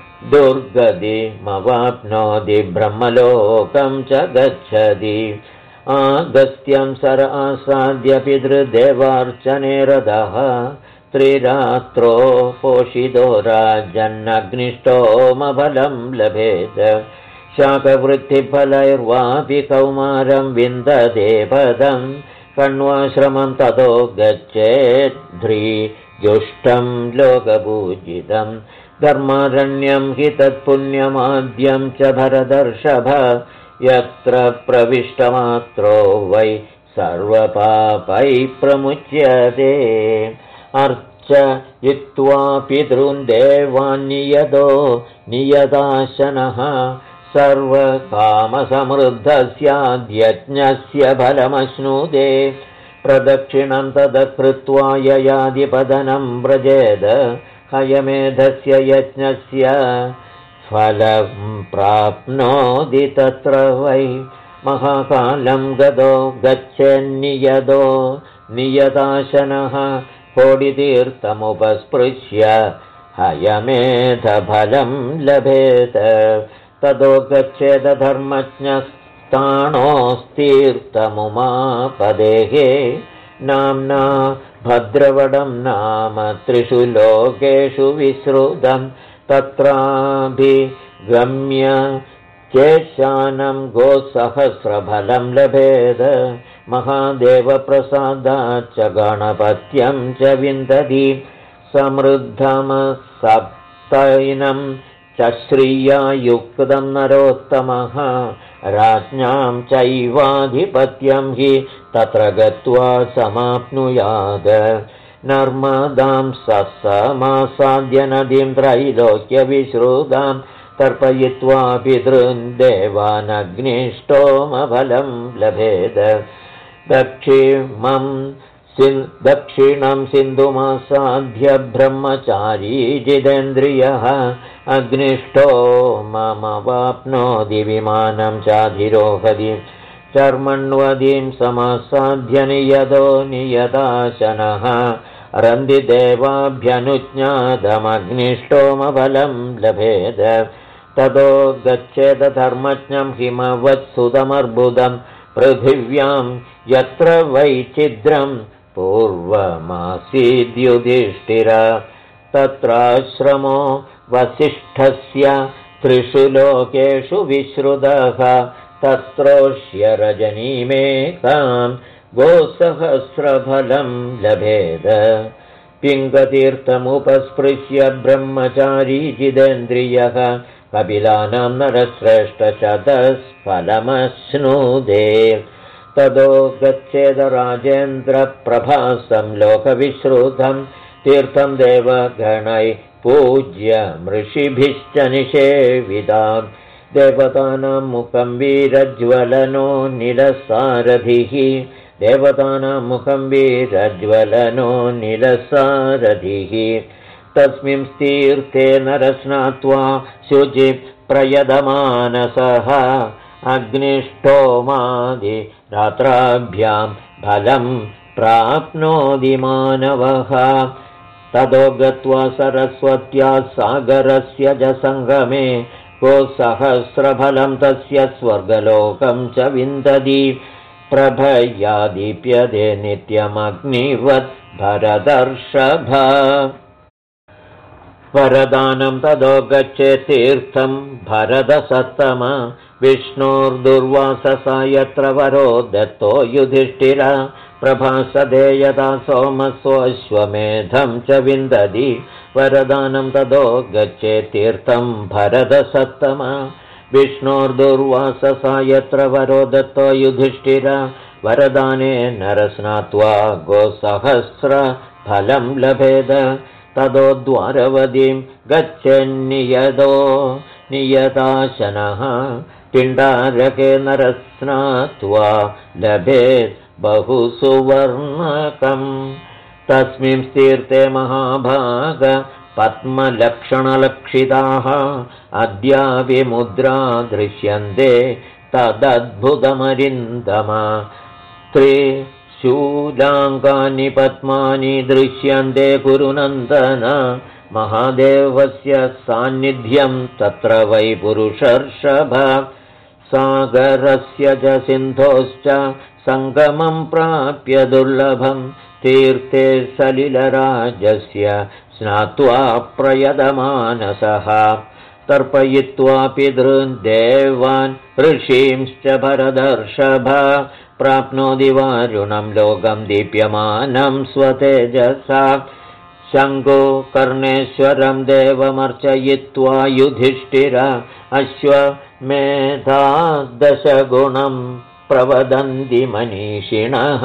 दुर्गतिमवाप्नोति ब्रह्मलोकं च गच्छति आगस्त्यं सर आसाद्य पितृदेवार्चने रतः त्रिरात्रो पोषितो राजन्नग्निष्टोमफलं लभेत शाकवृत्तिफलैर्वापि कौमारं विन्दते पदं कण्वाश्रमं ततो गच्छेद्ध्रीजुष्टं लोकपूजितं धर्मारण्यं हि तत्पुण्यमाद्यं च भरदर्षभ यत्र प्रविष्टमात्रो वै सर्वपापैः प्रमुच्यते अर्चयित्वा पितॄन् देवान् नियतो नियताशनः सर्वकामसमृद्धस्याद्यज्ञस्य फलमश्नुते प्रदक्षिणं तदकृत्वा ययादिपदनं व्रजेद हयमेधस्य यज्ञस्य फलं प्राप्नोति तत्र वै महाकालं गतो गच्छन्नियतो नियताशनः कोटितीर्थमुपस्पृश्य हयमेधफलं लभेत ततो गच्छेद धर्मज्ञस्ताणोस्तीर्थमुमापदेः नाम्ना भद्रवडं नाम त्रिषु लोकेषु विश्रुतं तत्राभिगम्य चेशानं गोसहस्रफलं लभेद महादेवप्रसादाच्च गणपत्यं च विन्दति समृद्धमसप्तैनं च श्रिया युक्तं नरोत्तमः राज्ञां चैवाधिपत्यं हि तत्र गत्वा समाप्नुयात् नर्मदां ससमासाद्य नदीं त्रैलोक्यविश्रुतां तर्पयित्वा पितॄन् देवानग्निष्टोमफलं लभेद दक्षिणं सिन्धुमासाद्य ब्रह्मचारी जितेन्द्रियः अग्निष्टोममवाप्नोति विमानं चाधिरोहति चर्मण्वदीं समासाद्य नियतो नियताशनः रन्दिदेवाभ्यनुज्ञातमग्निष्टोमफलं लभेद ततो गच्छेद धर्मज्ञं हिमवत्सुतमर्बुदं पृथिव्यां यत्र वैचिद्रं पूर्वमासीद्युधिष्ठिर तत्राश्रमो वसिष्ठस्य त्रिषु लोकेषु विश्रुतः तत्रोष्य रजनीमेकां गोसहस्रफलं लभेद पिङ्गतीर्थमुपस्पृश्य ब्रह्मचारी जितेन्द्रियः कपिलानां नरश्रेष्ठशतस्फलमश्नुते ततो गच्छेद राजेन्द्रप्रभासं लोकविश्रुतं तीर्थं देवगणैः पूज्य ऋषिभिश्च निषेवितां देवतानां मुखं वीरज्वलनो निलसारथिः देवतानां मुखं वीरज्वलनो निलसारथिः तस्मिन् तीर्थे नरस्नात्वा शुचिप्रयतमानसः अग्निष्टोमादिरात्राभ्यां फलं प्राप्नोति मानवः। ततो गत्वा सरस्वत्या सागरस्य च सङ्गमे गोसहस्रफलं तस्य स्वर्गलोकं च विन्दति। प्रभया दीप्यते नित्यमग्निवत् भरतर्षभ। वरदानं ततो गच्छेत् तीर्थं भरतसत्तम। विष्णोर्दुर्वाससा यत्र वरो दत्तो युधिष्ठिर। प्रभासते यदा सोमस्वश्वमेधं च विन्दति। वरदानं ततो गच्छेत् तीर्थं भरतसत्तम। विष्णोर्दुर्वाससा यत्र वरो दत्तो युधिष्ठिर। वरदाने नरस्नात्वा गोसहस्रफलं लभेद। ततो द्वारवतीं गच्छन्नियतो नियताशनः। पिण्डारके नरस्नात्वा लभेत् बहु सुवर्णकम्। तस्मिन् तीर्थे महाभाग पद्मलक्षणलक्षिताः अद्यापि मुद्रा दृश्यन्ते तदद्भुतमरिन्दम। त्रिशूलाङ्गानि पद्मानि दृश्यन्ते कुरुनन्दन। महादेवस्य सान्निध्यं तत्र वै पुरुषर्षभ। सागरस्य च सिन्धोश्च सङ्गमं प्राप्य दुर्लभं। तीर्थे सलिलराजस्य स्नात्वा प्रयतमानसः। तर्पयित्वा पितॄन् देवान् ऋषींश्च भरतर्षभ। प्राप्नोति वारुणं लोकं दीप्यमानं स्वतेजसा। शङ्कुकर्णेश्वरं देवमर्चयित्वा युधिष्ठिर। अश्वमेधादशगुणं प्रवदन्ति मनीषिणः।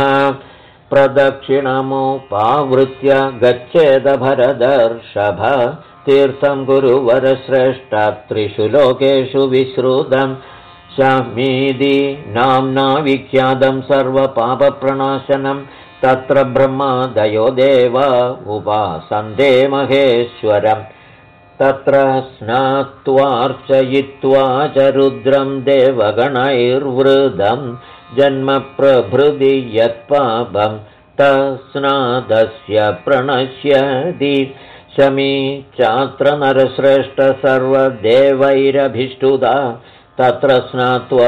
प्रदक्षिणमुपावृत्य गच्छेद भरतर्षभ। तीर्थं गुरुवरश्रेष्ठ त्रिषु लोकेषु विश्रुतं। शामीति नाम्ना विख्यातं सर्वपापप्रणाशनं। तत्र ब्रह्मादयो देवा उपासन्ते महेश्वरम्। तत्र स्नात्वार्चयित्वा च रुद्रं देवगणैर्वृदं। जन्मप्रभृति यत्पापं तस्नादस्य प्रणश्यति। शमी चात्र नरश्रेष्ठ सर्वदेवैरभिष्टुदा। तत्र स्नात्वा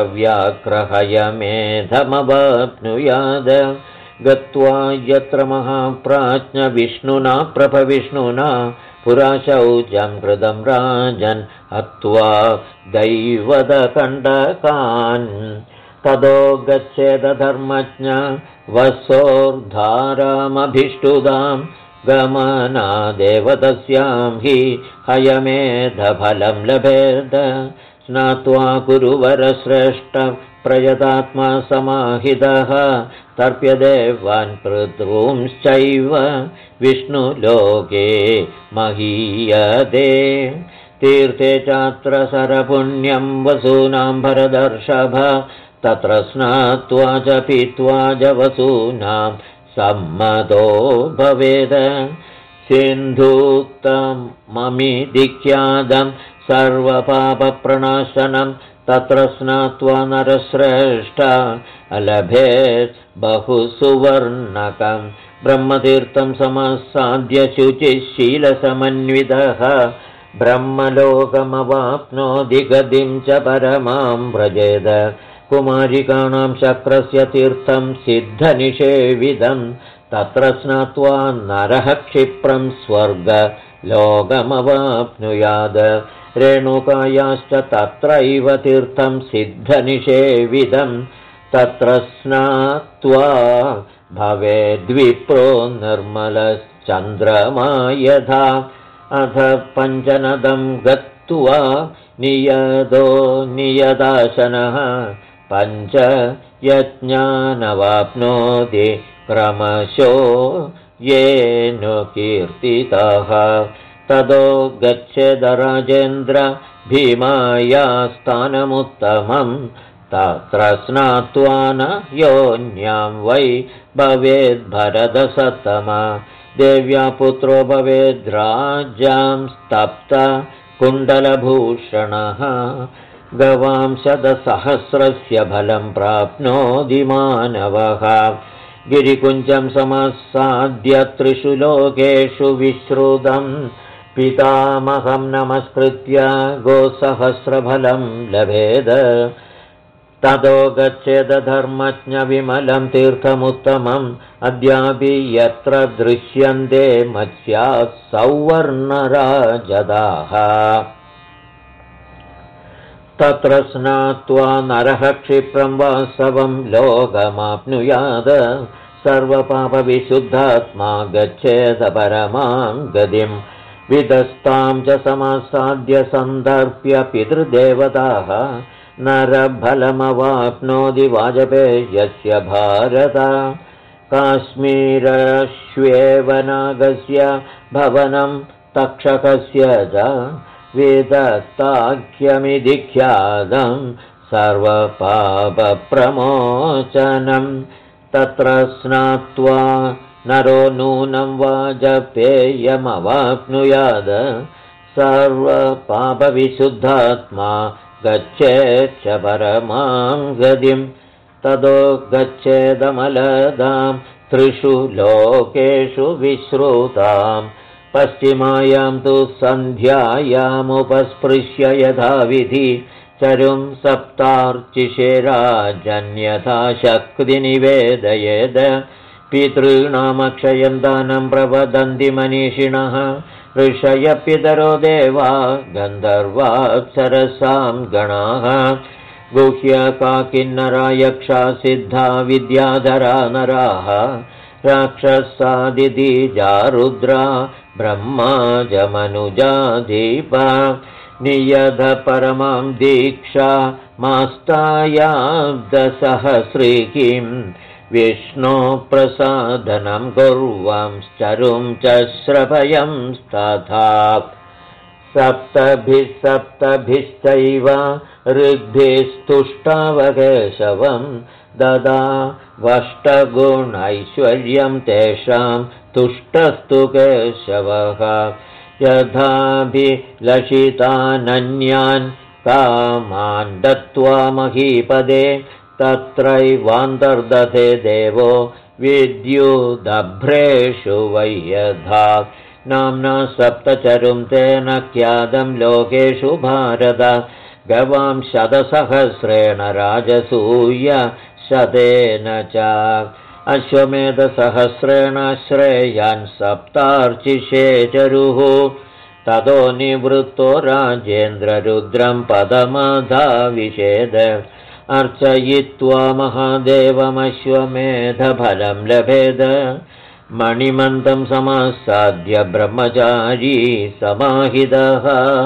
नरव्याघ्रहयमेधमवाप्नुयाद। गत्वा यत्र महाप्राज्ञ विष्णुना प्रभविष्णुना पुरा शौचं कृतं राजन् हत्वा दैवतकण्टकान्। ततो गच्छेद धर्मज्ञ वसोर्धारामभिष्टुदां। गमनादेव तस्यां हि हयमेधफलं लभेद। स्नात्वा कुरुवरश्रेष्ठ प्रयतात्मा समाहितः। तर्प्य देवान् पितॄंश्चैव विष्णुलोके महीयते। तीर्थे चात्र सरपुण्यं वसूनां भरतर्षभ। तत्र स्नात्वा च पीत्वा च वसूनां सम्मतो भवेद। सिन्धूक्तममिधिख्यातं सर्वपापप्रणाशनं। तत्र स्नात्वा नरश्रेष्ठ अलभेत् बहु सुवर्णकं। ब्रह्मतीर्थं समासाद्य शुचिशीलसमन्वितः। ब्रह्मलोकमवाप्नोति गतिं च परमां व्रजेद। कुमारिकाणां चक्रस्य तीर्थं सिद्धनिषेविदं। तत्र स्नात्वा नरः क्षिप्रं स्वर्गलोकमवाप्नुयाद। रेणुकायाश्च तत्रैव तीर्थं सिद्धनिषेविदं। तत्र स्नात्वा भवेद्विप्रो निर्मलश्चन्द्रमा यथा। अथ पञ्चनदं गत्वा नियतो नियताशनः। पञ्च यज्ञानवाप्नोति क्रमशो येन कीर्तितः। ततो गच्छेद राजेन्द्र भीमाया स्थानमुत्तमं। तत्र स्नात्वा न योन्यां वै भवेद्भरतसत्तम। देव्या पुत्रो भवेद्राज्यां स्तप्त कुण्डलभूषणः। गवां शतसहस्रस्य फलं प्राप्नोति मानवः गिरिकुञ्जं समासाद्य 3 लोकेषु विश्रुतं पितामहं नमस्कृत्य गोसहस्रफलं लभेद ततो गच्छेदधर्मज्ञविमलं तीर्थमुत्तमम् अद्यापि यत्र दृश्यन्ते मत्स्याः सौवर्णराजदाः तत्र स्नात्वा नरः क्षिप्रं वासवं लोकमाप्नुयाद सर्वपापविशुद्धात्मा गच्छेद परमां गतिं विदस्तां च समासाद्य सन्दर्प्य पितृदेवताः नरफलमवाप्नोति वाजपेयस्य भारत काश्मीरश्वेवनागस्य भवनं तक्षकस्य च वेदताख्यमिति ख्यातं सर्वपापप्रमोचनं तत्र स्नात्वा नरो नूनं वाजपेयमवाप्नुयाद सर्वपापविशुद्धात्मा गच्छेच्च परमां गतिं ततो गच्छेदमलदां 3 लोकेषु विश्रुताम् पश्चिमायां तु सन्ध्यायामुपस्पृश्य यथाविधि चरुं सप्तार्चिषे राजन्यथा शक्तिनिवेदयेद पितॄणामक्षयं दानं प्रवदन्ति मनीषिणः ऋषयपितरो देवा गन्धर्वाप्सरसां गणाः गुह्यका किन्नरा यक्षा सिद्धा विद्याधरा नराः राक्षसादितीजा रुद्रा ब्रह्मा च मनुजाधीपा नियध परमां दीक्षा मास्तायाब्दसहस्रीकीं विष्णो प्रसादनं कुर्वंश्चरुं च श्रभयंस्तथा सप्तभिश्चैव ऋग्भिस्तुष्टावकेशवं ददा वष्टगुणैश्वर्यं तेषां तुष्टस्तु केशवः यथाभिलषितानन्यान् कामान् दत्त्वा महीपदे तत्रैवान्तर्दधे देवो विद्युदभ्रेषु वै यथा नाम्ना सप्तचरुं तेन ख्यातं लोकेषु भारत गवां 100 राजसूय शतेन च अश्वमेधसहस्रेण श्रेयान् सप्तार्चिषे चरुः ततो निवृत्तो राजेन्द्ररुद्रं पदमधाविषेद अर्चयित्वा महादेवमश्वमेधफलं लभेद मणिमन्तं समासाद्य ब्रह्मचारी समाहितः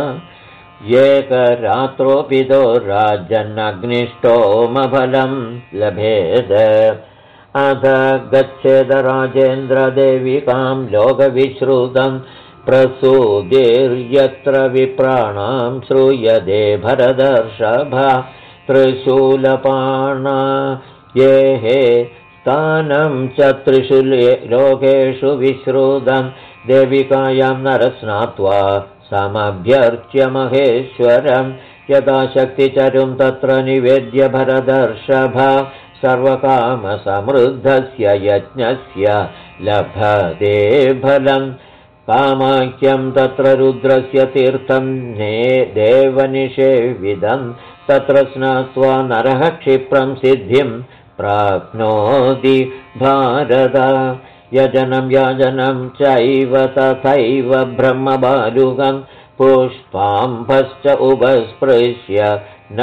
एकरात्रोऽपितो राजन्नग्निष्टोमफलं लभेद अथ गच्छेद राजेन्द्रदेविकां लोकविश्रुतं प्रसूतिर्यत्र विप्राणां श्रूयते भरदर्षभा त्रिशूलपाणा ये हे स्थानं च 3 लोकेषु विश्रुतं देविकायां नरस्नात्वा समभ्यर्च्य महेश्वरं यथाशक्तिचरुं तत्र निवेद्य भरदर्षभा सर्वकामसमृद्धस्य यज्ञस्य लभते फलं कामाख्यं तत्र रुद्रस्य तीर्थं देवनिषेविदं तत्र स्नात्वा नरः क्षिप्रं सिद्धिं प्राप्नोति भारत यजनं याजनं चैव तथैव ब्रह्मबालुकं पुष्पाम्भश्च उपस्पृश्य न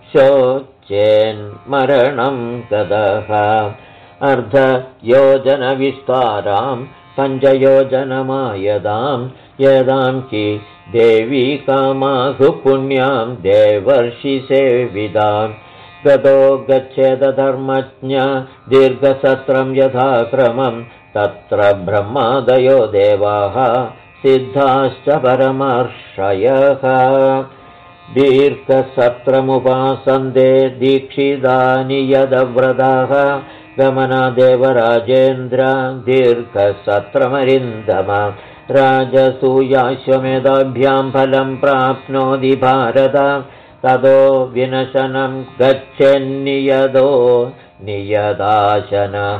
शोचेन्मरणं ततः अर्धयोजनविस्तारां 5 योजनमायदां यदां कि देवी कामाहु पुण्यां देवर्षिसेविदां गतो गच्छेद धर्मज्ञ दीर्घसत्रं यथाक्रमं तत्र ब्रह्मादयो देवाः सिद्धाश्च परमर्षयः दीर्घसत्रमुपासन्ते दीक्षितानि यदव्रताः गमनादेवराजेन्द्र दीर्घसत्रमरिन्दम राजसूयाश्वमेधाभ्यां फलं प्राप्नोति भारत ततो विनशनं गच्छन्नियतो नियदाशनः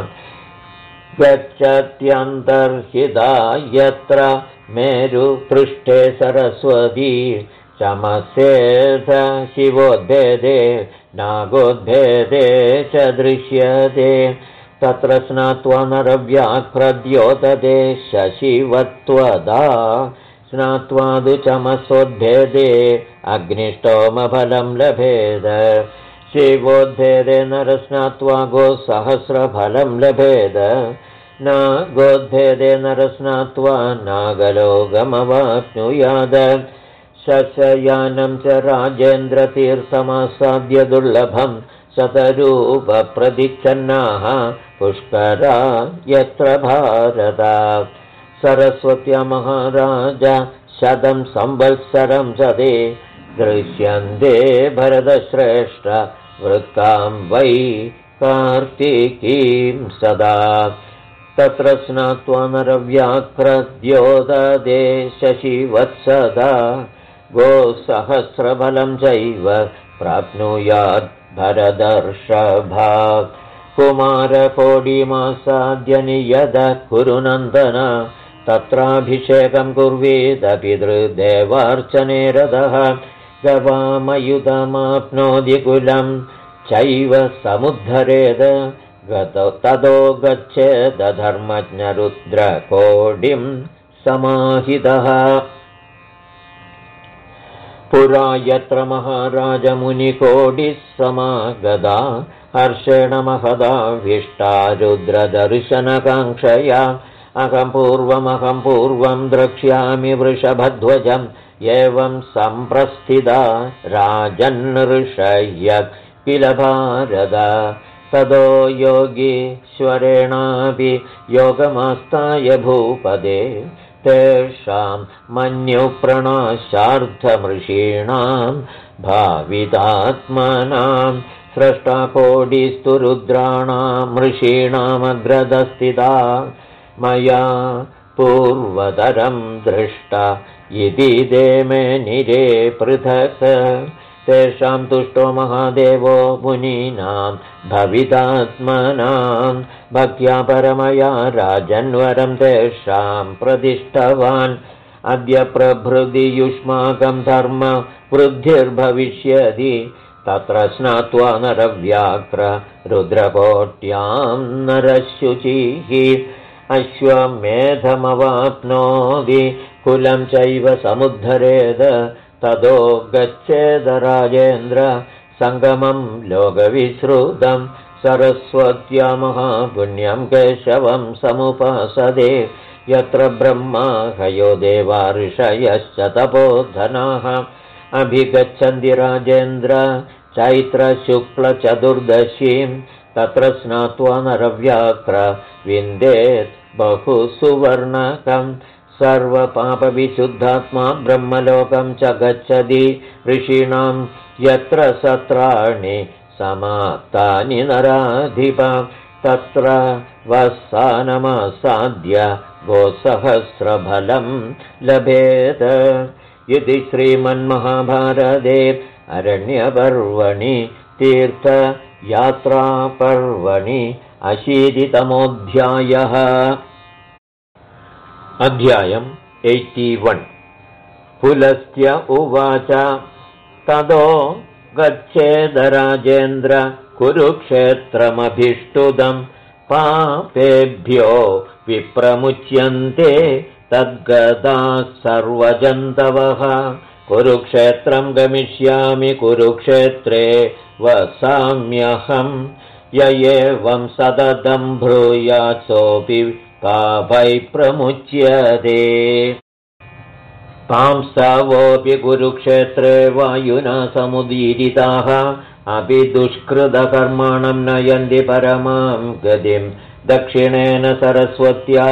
गच्छत्यन्तर्हिता यत्र मेरुपृष्ठे सरस्वती चमसेध शिवोद्भेदे नागोद्भेदे च दृश्यते तत्र स्नात्वा नरव्याघ्रद्योतते शशिवत्वदा स्नात्वादु चमसोद्भेदे अग्निष्टोमफलं लभेद शिवोद्भेदे नरस्नात्वा गोसहस्रफलं लभेद नागोद्भेदे नरस्नात्वा नागलोकमवाप्नुयाद शशयानं च राजेन्द्रतीर्थमासाद्य दुर्लभं शतरूपप्रतिच्छन्नाः पुष्करा यत्र भारत सरस्वत्या महाराज 100 संवत्सरं सदे दृश्यन्ते भरतश्रेष्ठ वृत्तां वै कार्तिकीं सदा तत्र स्नात्वा नरव्याघ्रद्योतते शशिवत्सदा गोसहस्रफलं चैव प्राप्नुयात् भरतर्षभा कुमारकोटिमासाद्य नियत कुरुनन्दन तत्राभिषेकं कुर्वीत पितृदेवार्चने रतः गवामयुतमाप्नोति कुलं चैव समुद्धरेद ततो गच्छेद धर्मज्ञरुद्रकोटिं समाहितः पुरा यत्र महाराजमुनिकोटिः समागता हर्षेण महदाविष्टा रुद्रदर्शनकाङ्क्षया अहं पूर्वं द्रक्ष्यामि वृषभध्वजम् एवं सम्प्रस्थिता राजन्नृषय्य किल भारत ततो योगीश्वरेणापि योगमास्ताय भूपदे तेषां मन्युप्रणाशार्थमृषीणां भावितात्मनां स्रष्टाकोटिस्तु रुद्राणां ऋषीणामग्रदस्थिता मया पूर्वतरं दृष्टा इति ते मे निरे पृथक् तेषां तुष्टो महादेवो मुनीनां भवितात्मनां भक्त्या परमया राजन्वरं तेषां प्रतिष्ठवान् अद्य प्रभृति युष्माकं धर्म वृद्धिर्भविष्यति तत्र स्नात्वा नरव्याघ्र रुद्रकोट्यां नरशुचिः अश्वमेधमवाप्नोति कुलं चैव समुद्धरेद ततो गच्छेद राजेन्द्र सङ्गमं लोकविश्रुतं सरस्वत्या महापुण्यं केशवं समुपासदे यत्र ब्रह्मा हयो देवा ऋषयश्च तपोधनाः अभिगच्छन्ति राजेन्द्र चैत्रशुक्लचतुर्दशीं तत्र स्नात्वा नरव्याघ्र विन्देत् बहु सुवर्णकम् सर्वपापविशुद्धात्मा ब्रह्मलोकं च गच्छति ऋषीणां यत्र सत्राणि समाप्तानि नराधिप तत्र वसानमासाद्य गोसहस्रफलं लभेत इति श्रीमन्महाभारते अरण्यपर्वणि तीर्थयात्रापर्वणि 80तमोऽध्यायः अध्यायम् 81 पुलस्त्य उवाच ततो गच्छेद राजेन्द्र कुरुक्षेत्रमभिष्टुदं पापेभ्यो विप्रमुच्यन्ते तद्गताः सर्वजन्तवः कुरुक्षेत्रं गमिष्यामि कुरुक्षेत्रे वसाम्यहं य एवं सततं ब्रूयात्सोऽपि पापै प्रमुच्यते पांसवोऽपि कुरुक्षेत्रे वायुना समुदीरिताः अपि दुष्कृतकर्माणं नयन्ति परमां गतिं दक्षिणेन सरस्वत्या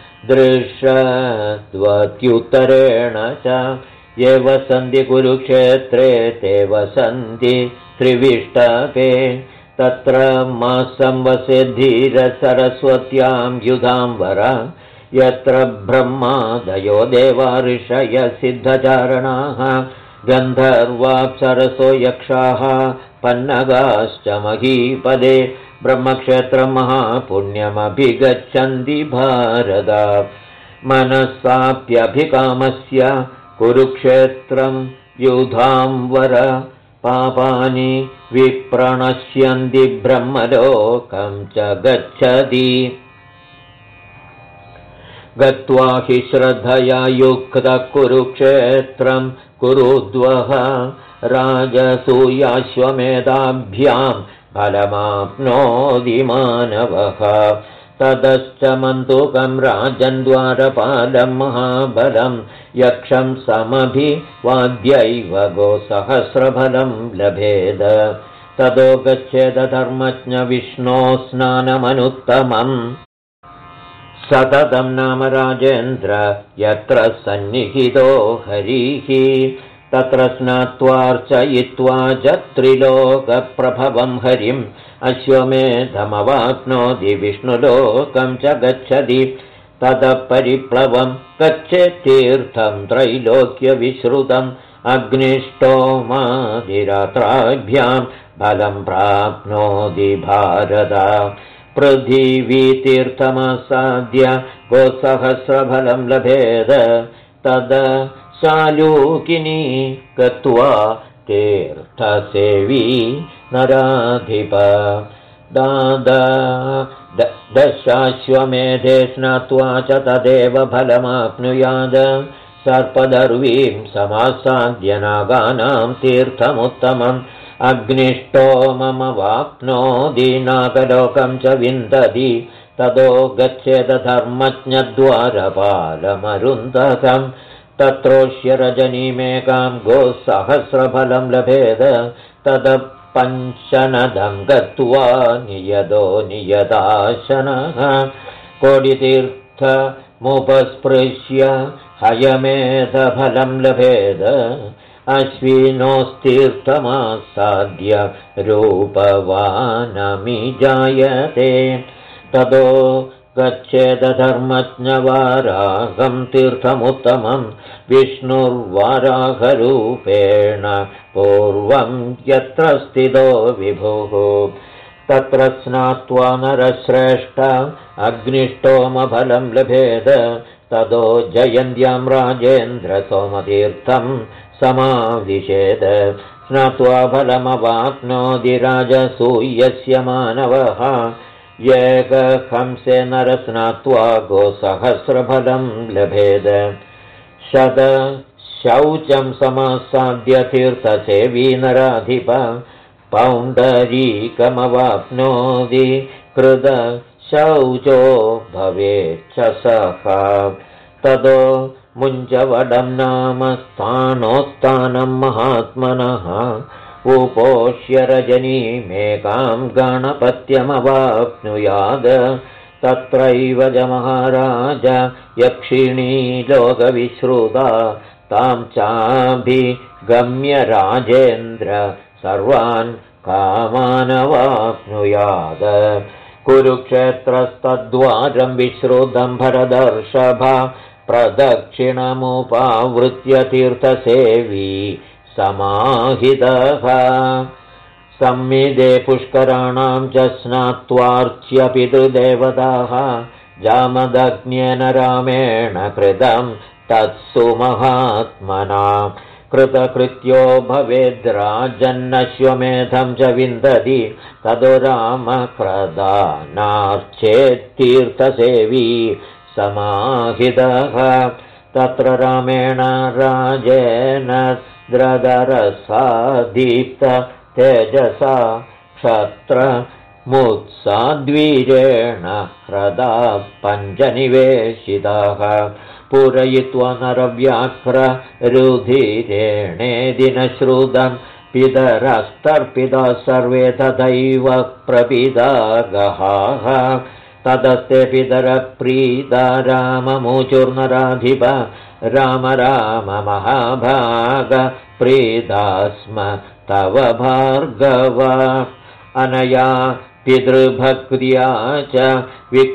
दृशद्वत्युत्तरेण च ये वसन्ति कुरुक्षेत्रे ते वसन्ति त्रिविष्टपे तत्र मासं वसेद्धीरः सरस्वत्यां युधाम्बर यत्र ब्रह्मादयो देवा ऋषयः सिद्धचारणाः गन्धर्वाप्सरसो यक्षाः पन्नगाश्च महीपदे ब्रह्मक्षेत्रं महापुण्यमभिगच्छन्ति भारत मनस्साप्यभिकामस्य कुरुक्षेत्रं युधांवर पापानि विप्रणश्यन्ति ब्रह्मलोकं च गच्छति गत्वा हि श्रद्धया युक्तः कुरुक्षेत्रं कुरुद्वः राजसूयाश्वमेधाभ्यां फलमाप्नोति मानवः ततश्च मन्तुकं राजन्द्वारपालं महाबलं यक्षं समभिवाद्यैव गोसहस्रफलं लभेद ततो गच्छेद धर्मज्ञ विष्णोः स्नानमनुत्तमम् सततं नाम राजेन्द्र यत्र सन्निहितो हरिः तत्र स्नात्वार्चयित्वा च त्रिलोकप्रभवं हरिम् अश्वमेधमवाप्नोति विष्णुलोकं च गच्छति ततः परिप्लवं गच्छेत्तीर्थं त्रैलोक्यविश्रुतम् अग्निष्टोमादिरात्राभ्यां फलं प्राप्नोति भारत पृथिवीतीर्थमसाद्य गोसहस्रफलं लभेद तद शालूकिनी गत्वा तीर्थसेवी नराधिप दशाश्वमेधे स्नात्वा च तदेव फलमाप्नुयाद सर्पदर्वीं समासाद्य नागानां तीर्थमुत्तमम् अग्निष्टोममवाप्नोति नागलोकं च विन्दति ततो गच्छेद धर्मज्ञद्वारपालमरुन्धकम् तत्रोष्य रजनीमेकां गोसहस्रफलं लभेद ततः पञ्चनदं गत्वा नियतो नियताशनः कोटितीर्थमुपस्पृश्य हयमेधफलं लभेद अश्विनोस्तीर्थमासाद्य रूपवानमिजायते ततो गच्छेद धर्मज्ञवाराहं तीर्थमुत्तमं विष्णुर्वाराहरूपेण पूर्वं यत्र स्थितो विभुः तत्र स्नात्वा नरश्रेष्ठ अग्निष्टोमफलं लभेद ततो जयन्त्यां राजेन्द्रसोमतीर्थं समाविशेद स्नात्वा फलमवाप्नोति राजसूयस्य मानवः एकहंसे नरस्नात्वा गोसहस्रफलं लभेद शतशौचं समासाद्य तीर्थसेवी नराधिप पौण्डरीकमवाप्नोति कृतशौचो भवेच्च सः ततो मुञ्जवडं नाम स्थानोत्थानं महात्मनः उपोष्य रजनीमेकां गणपत्यमवाप्नुयाद तत्रैव च महाराज यक्षिणी लोकविश्रुता तां चाभिगम्य राजेन्द्र सर्वान् कामानवाप्नुयाद कुरुक्षेत्रस्तद्वारं विश्रुतं भरदर्षभ प्रदक्षिणमुपावृत्य तीर्थसेवी समाहितः संमिदे पुष्कराणां च स्नात्वार्च्य पितृदेवताः जामदग्न्येन रामेण कृतं तत्सु महात्मना कृतकृत्यो भवेद्राजन्नश्वमेधं च विन्दति ततो रामक्रदानार्चेत्तीर्थसेवी समाहितः तत्र रामेण राजेन द्रदरसा दीप्त तेजसा क्षत्रमुत्साद्वीरेण ह्रदा पञ्चनिवेशिताः पूरयित्वा नरव्याघ्र रुधिरेणेदि न श्रुतं पितरस्तर्पिता सर्वे तथैव प्रपिता गहाः तदस्ते पितरप्रीता राममुचुर्नराधिप राम राम महाभाग प्रीता स्म तव भार्गव अनया पितृभक्त्या च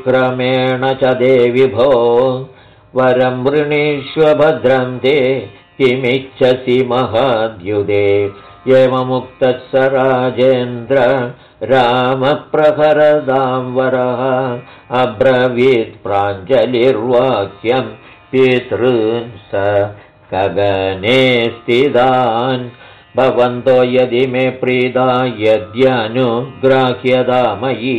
विक्रमेण च देवि भो वरं वृणीष्व भद्रं ते किमिच्छसि महद्युदे एवमुक्तः स राजेन्द्र रामप्रहरदां वरः अब्रवीत् प्राञ्जलिर्वाक्यं पितॄन् स गगने स्थितान् भवन्तो यदि मे प्रीता यद्यनुग्राह्यदा मयि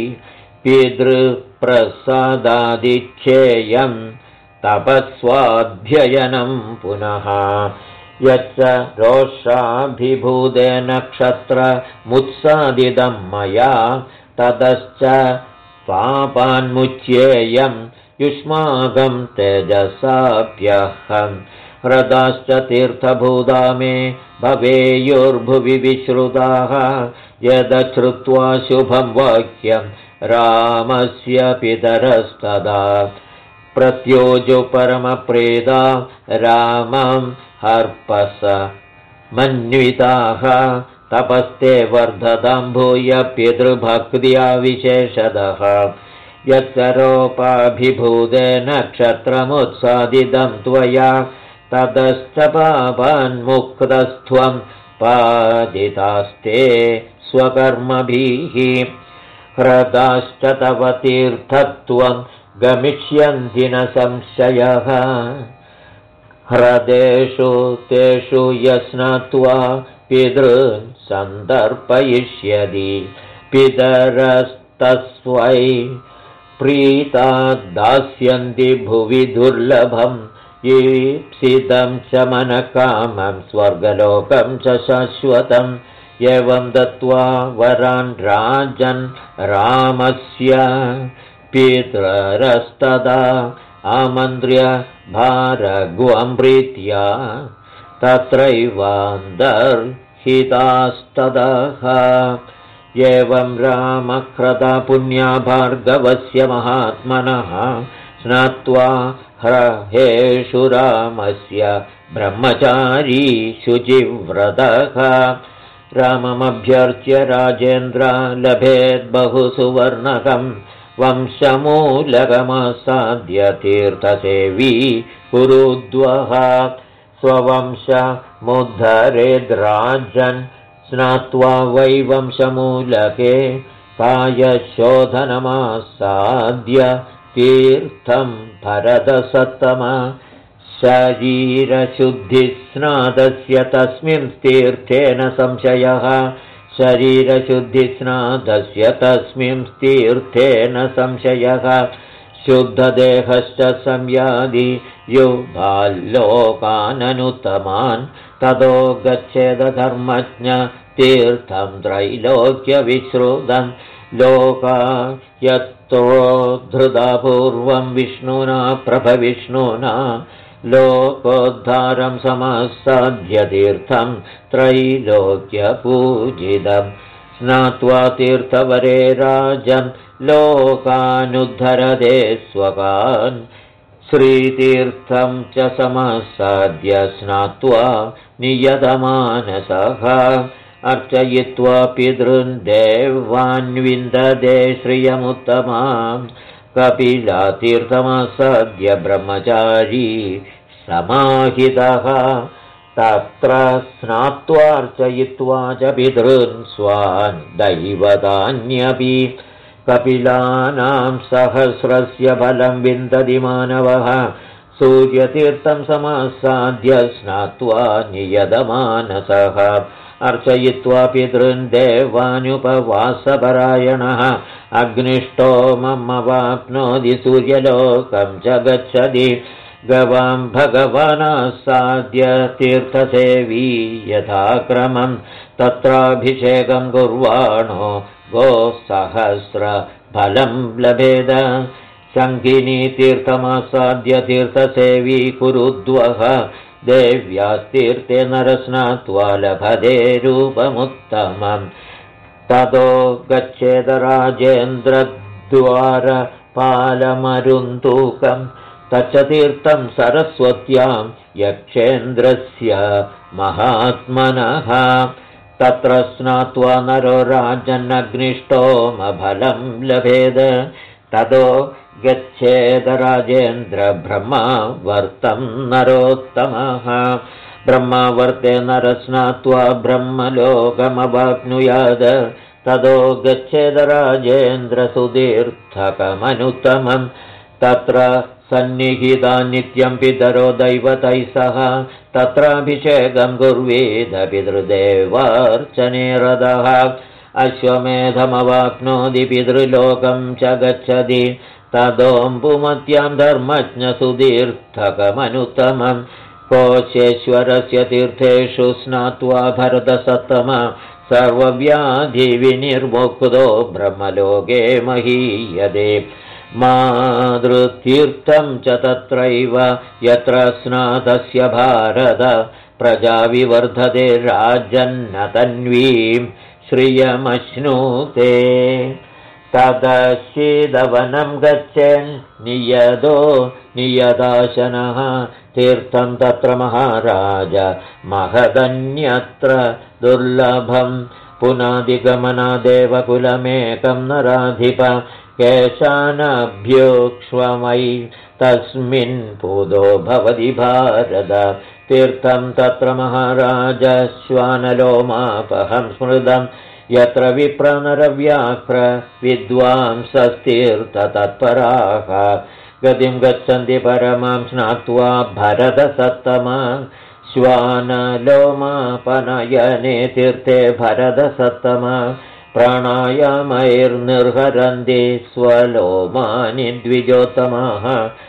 पितृप्रसादादिच्छेयं तपस्वाध्ययनं पुनः यच्च रोषाभिभूते नक्षत्रमुत्सादितं मया ततश्च पापान्मुच्येयं युष्माकं तेजसाभ्यहं ह्रदाश्च तीर्थभूता मे भवेयुर्भुवि विश्रुताः यदश्रुत्वा शुभं वाक्यं रामस्य पितरस्तदा प्रत्योजो परमप्रेदा रामं हर्पस मन्विताः तपस्ते वर्धतां भूय पितृभक्त्या विशेषतः यत्सरोपाभिभूते नक्षत्रमुत्सादितं त्वया ततश्च पापान्मुक्तस्त्वं पादितास्ते स्वकर्मभिः ह्रदाश्च तव तीर्थत्वं गमिष्यन्ति न संशयः ह्रदेषु तेषु यस्नात्वा पितॄन् सन्दर्पयिष्यति पितरस्तस्वै प्रीता दास्यन्ति भुवि दुर्लभम् ईप्सितं च मनकामं स्वर्गलोकं च शाश्वतम् एवं दत्त्वा वरान् राजन् रामस्य पितरस्तदा आमन्त्र्य भारग्वं प्रीत्या तत्रैवान्तर्हितास्ततः एवं रामक्रता पुण्या भार्गवस्य महात्मनः स्नात्वा ह्रहेषु रामस्य ब्रह्मचारी शुचिव्रतः राममभ्यर्च्य राजेन्द्र लभेद्बहु सुवर्णकं वंशमूलकमासाद्य तीर्थसेवी कुरुद्वः स्ववंशमुद्धरेद्राजन् स्नात्वा वै वंशमूलके कायशोधनमासाद्य तीर्थं भरतसत्तम शरीरशुद्धिस्नातस्य तस्मिन् तीर्थेन संशयः शरीरशुद्धिस्नातस्य तस्मिन् तीर्थेन संशयः शुद्धदेहश्च संयादि युभाल्लोकाननुत्तमान् ततो गच्छेदधर्मज्ञ तीर्थं त्रैलोक्यविश्रुतं लोका यत्तोद्धृता पूर्वं विष्णुना प्रभविष्णुना लोकोद्धारं समासाद्य तीर्थं त्रैलोक्यपूजितं स्नात्वा तीर्थवरे राजन् लोकानुद्धरते स्वकान् श्रीतीर्थं च समासाद्य स्नात्वा नियतमानसः अर्चयित्वा पितॄन् देवान् विन्दते श्रियमुत्तमां कपिलातीर्थमासाद्य ब्रह्मचारी समाहितः तत्र स्नात्वार्चयित्वा च पितॄन् स्वान् दैवतान्यपि कपिलानां सहस्रस्य फलं विन्दति मानवः सूर्यतीर्थं समासाद्य स्नात्वा नियतमानसः अर्चयित्वा पितॄन् देवानुपवासपरायणः अग्निष्टोममवाप्नोति सूर्यलोकं च गच्छति गवां भगवानासाद्य तीर्थसेवी यथाक्रमं तत्राभिषेकं कुर्वाणो गोसहस्रफलं लभेद शङ्खिनीतीर्थमासाद्य तीर्थसेवी कुरुद्वः देव्यास्तीर्थे नरस्नात्वा लभते रूपमुत्तमम् ततो गच्छेद राजेन्द्रद्वारपालमरुन्तूकं तच्च तीर्थं सरस्वत्यां यक्षेन्द्रस्य महात्मनः तत्र स्नात्वा नरो राजन्नग्निष्टोमफलं लभेद ततो गच्छेद राजेन्द्र ब्रह्मावर्तं नरोत्तमः ब्रह्मावर्ते नरस्नात्वा ब्रह्मलोकमवाप्नुयाद ततो गच्छेदराजेन्द्रसुदीर्थकमनुत्तमम् तत्र सन्निहिता नित्यं पितरो दैवतैः सह तत्राभिषेकं कुर्वीद पितृदेवार्चने रथः अश्वमेधमवाप्नोति पितृलोकं च गच्छति ततोऽम्बुमत्यां धर्मज्ञसुदीर्थकमनुत्तमं कोशेश्वरस्य तीर्थेषु स्नात्वा भरतसत्तम सर्वव्याधिविनिर्मुक्तो ब्रह्मलोके महीयते मातृतीर्थं च तत्रैव यत्र स्नातस्य भारत प्रजाविवर्धते राजन्नतन्वीं श्रियमश्नुते तदशीदवनं गच्छेन् नियतो नियताशनः तीर्थं तत्र महाराज महदन्यत्र दुर्लभं पुनादिगमनादेव कुलमेकं नराधिप केशानभ्युक्ष्वमयि तस्मिन् पूतो भवति भारत तीर्थं तत्र महाराज श्वानलोमापहं स्मृतं यत्र विप्रनरव्याघ्र विद्वांसस्तीर्थतत्पराः गतिं गच्छन्ति परमां स्नात्वा भरतसत्तमा श्वानलोमापनयने तीर्थे भरतसत्तमा प्राणायामैर्निर्हरन्ति स्वलोमानि द्विजोत्तमाः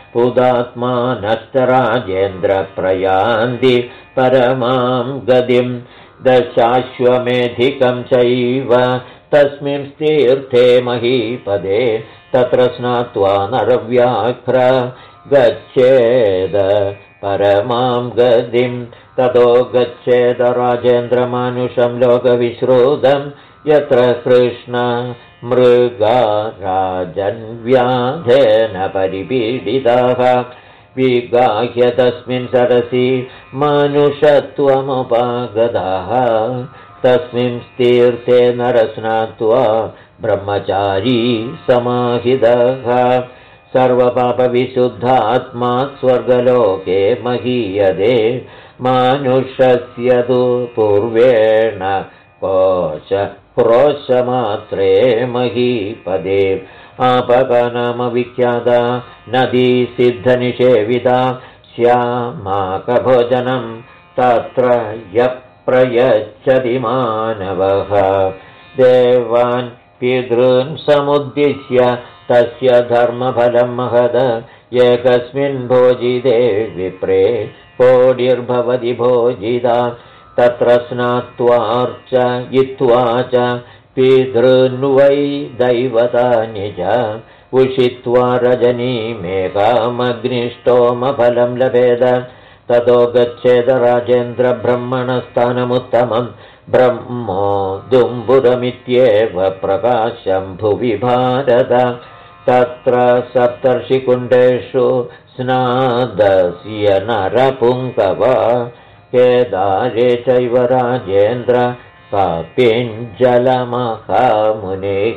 पुदात्मानश्चराजेन्द्रप्रयान्ति परमां गतिं दशाश्वमेधिकं चैव तस्मिन् तीर्थे महीपदे तत्र स्नात्वा नरव्याघ्र गच्छेद परमां गतिं ततो गच्छेद राजेन्द्रमानुषं लोकविश्रुतं यत्र कृष्ण मृगा राजन्व्याधेन परिपीडिताः विगाह्य तस्मिन् सरसि मनुष्यत्वमुपागताः तस्मिन् तीर्थे नरस्नात्वा ब्रह्मचारी समाहितः सर्वपापविशुद्धात्मा स्वर्गलोके महीयते मानुषस्य तु पूर्वेण कोश क्रोशमात्रे महीपदे आपकनामविख्याता नदी सिद्धनिषेविता श्यामाकभोजनं तत्र यः प्रयच्छति मानवः देवान् पितॄन् समुद्दिश्य तस्य धर्मफलं महद एकस्मिन् भोजिते विप्रे कोटिर्भवति भोजिता तत्र स्नात्वार्चयित्वा च पितॄन्वै दैवतानि च उषित्वा रजनीमेकामग्निष्टोमफलं लभेद ततो गच्छेद राजेन्द्रब्रह्मणस्थानमुत्तमं ब्रह्मोदुम्बुरमित्येव प्रकाशं भुवि भारत तत्र सप्तर्षिकुण्डेषु स्नादस्य नरपुङ्कव केदारे चैव राजेन्द्र कपिञ्जलमहामुनेः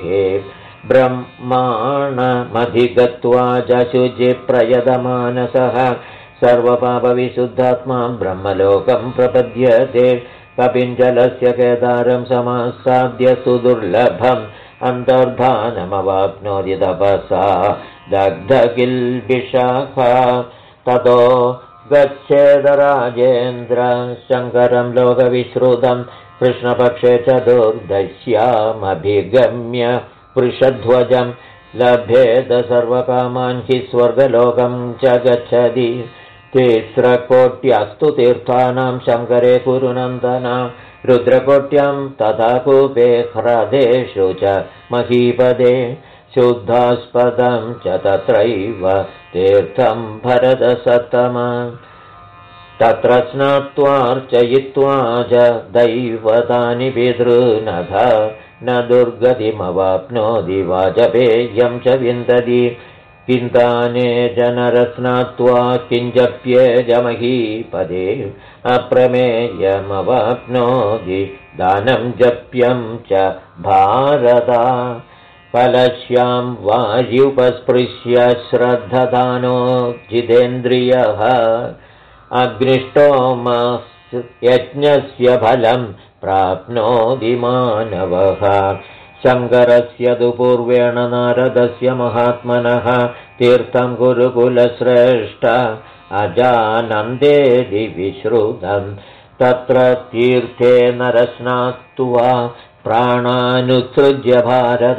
ब्रह्माणमधिगत्वा च शुचिप्रयतमानसः सर्वपापविशुद्धात्मा ब्रह्मलोकं प्रपद्यते कपिञ्जलस्य केदारं समासाद्य सुदुर्लभम् अन्तर्धानमवाप्नोति तपसा दग्धकिल्बिषः ततो गच्छेद राजेन्द्र शङ्करं लोकविश्रुतं कृष्णपक्षे चतुर्दश्यामभिगम्य वृषध्वजं लभेद सर्वकामान् हि स्वर्गलोकं च गच्छति तिस्रकोट्यास्तु तीर्थानां शङ्करे कुरुनन्दन रुद्रकोट्यां तथा कूपे ह्रदेषु च महीपदे शुद्धास्पदं च तत्रैव तीर्थं भरतसत्तम तत्र स्नात्वार्चयित्वा च दैवतानि पितॄनघ न दुर्गतिमवाप्नोति वाजपेयं च विन्दति किन्ताने जनरस्नात्वा किञ्जप्येजमहीपदे अप्रमेयमवाप्नोति दानं जप्यं च भारता फलश्यां वार्युपस्पृश्य श्रद्धदानो जितेन्द्रियः अग्निष्टोमः यज्ञस्य फलं प्राप्नोति मानवः शङ्करस्य तु पूर्वेण नारदस्य महात्मनः तीर्थं गुरुकुलश्रेष्ठ अजानन्देति विश्रुतम् तत्र तीर्थे नरस्नात्वा प्राणानुसृज्य भारत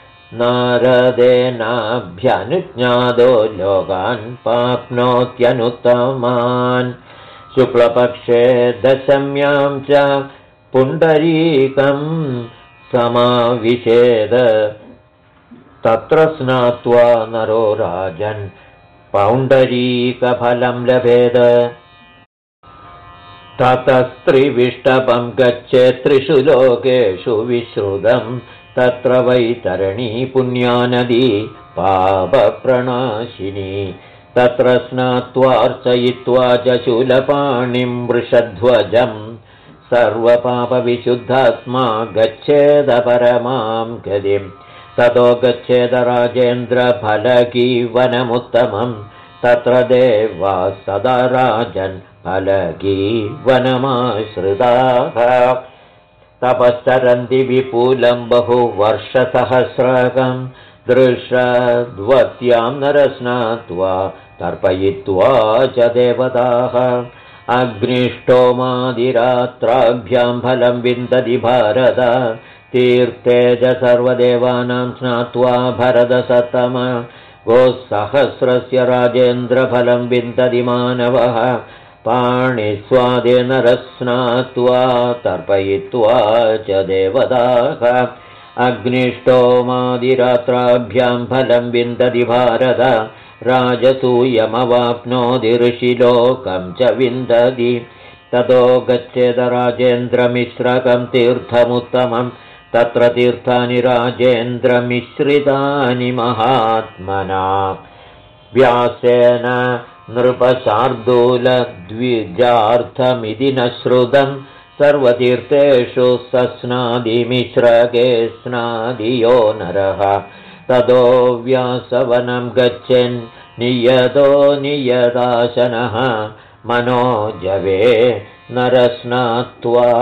नारदेनाभ्यनुज्ञातो लोकान् प्राप्नोत्यनुत्तमान् शुक्लपक्षे दशम्यां च पुण्डरीकं समाविशेद तत्र स्नात्वा नरो राजन् पौण्डरीकफलं लभेद ततस्त्रिविष्टपं गच्छेत् त्रिषु लोकेषु विश्रुतं तत्र वैतरणी पुण्यानदी पापप्रणाशिनी तत्र स्नात्वार्चयित्वा च शूलपाणिं वृषध्वजं सर्वपापविशुद्धात्मा गच्छेदपरमां गतिं ततो गच्छेद राजेन्द्रफलकीवनमुत्तमं तत्र देवा सदा राजन् फलकीवनमाश्रिताः तपश्चरन्ति विपुलं बहुवर्षसहस्रकं दृशद्वत्यां नरस्नात्वा तर्पयित्वा च देवताः अग्निष्टोमादिरात्राभ्यां फलं विन्दति भारत तीर्थे च सर्वदेवानां स्नात्वा भरतसत्तम गोसहस्रस्य राजेन्द्रफलं विन्दति मानवः पाणिस्वादे नरस्नात्वा तर्पयित्वा च देवताः अग्निष्टोमादिरात्राभ्यां फलं विन्दति भारत राजसूयमवाप्नोति ऋषिलोकं च विन्दति ततो गच्छेद राजेन्द्रमिश्रकं तीर्थमुत्तमं तत्र तीर्थानि राजेन्द्रमिश्रितानि महात्मना व्यासेन नृपशार्दूलद्विजार्थमिति न श्रुतं सर्वतीर्थेषु सस्नादिमिश्रके स्नादियो नरः ततो व्यासवनं गच्छन् नियतो नियताशनः मनोजवे नरस्नात्वा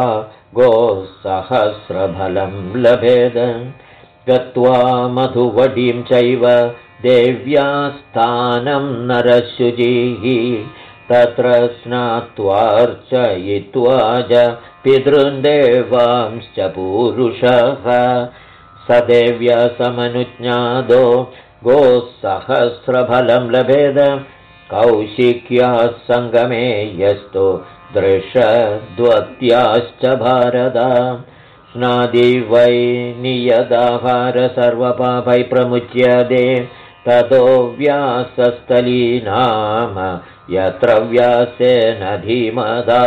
गोसहस्रफलं लभेद गत्वा मधुवटीं चैव देव्यास्थानं नरशुचिः तत्र स्नात्वार्चयित्वा च पितृन्देवांश्च पूरुषः स देव्या समनुज्ञातो गोसहस्रफलं लभेद कौशिक्याः सङ्गमे यस्तु दृशद्वत्याश्च भारत स्नादि वै नियदाहार सर्वपापै प्रमुच्यते ततो व्यासस्थली नाम यत्र व्यासेन धीमता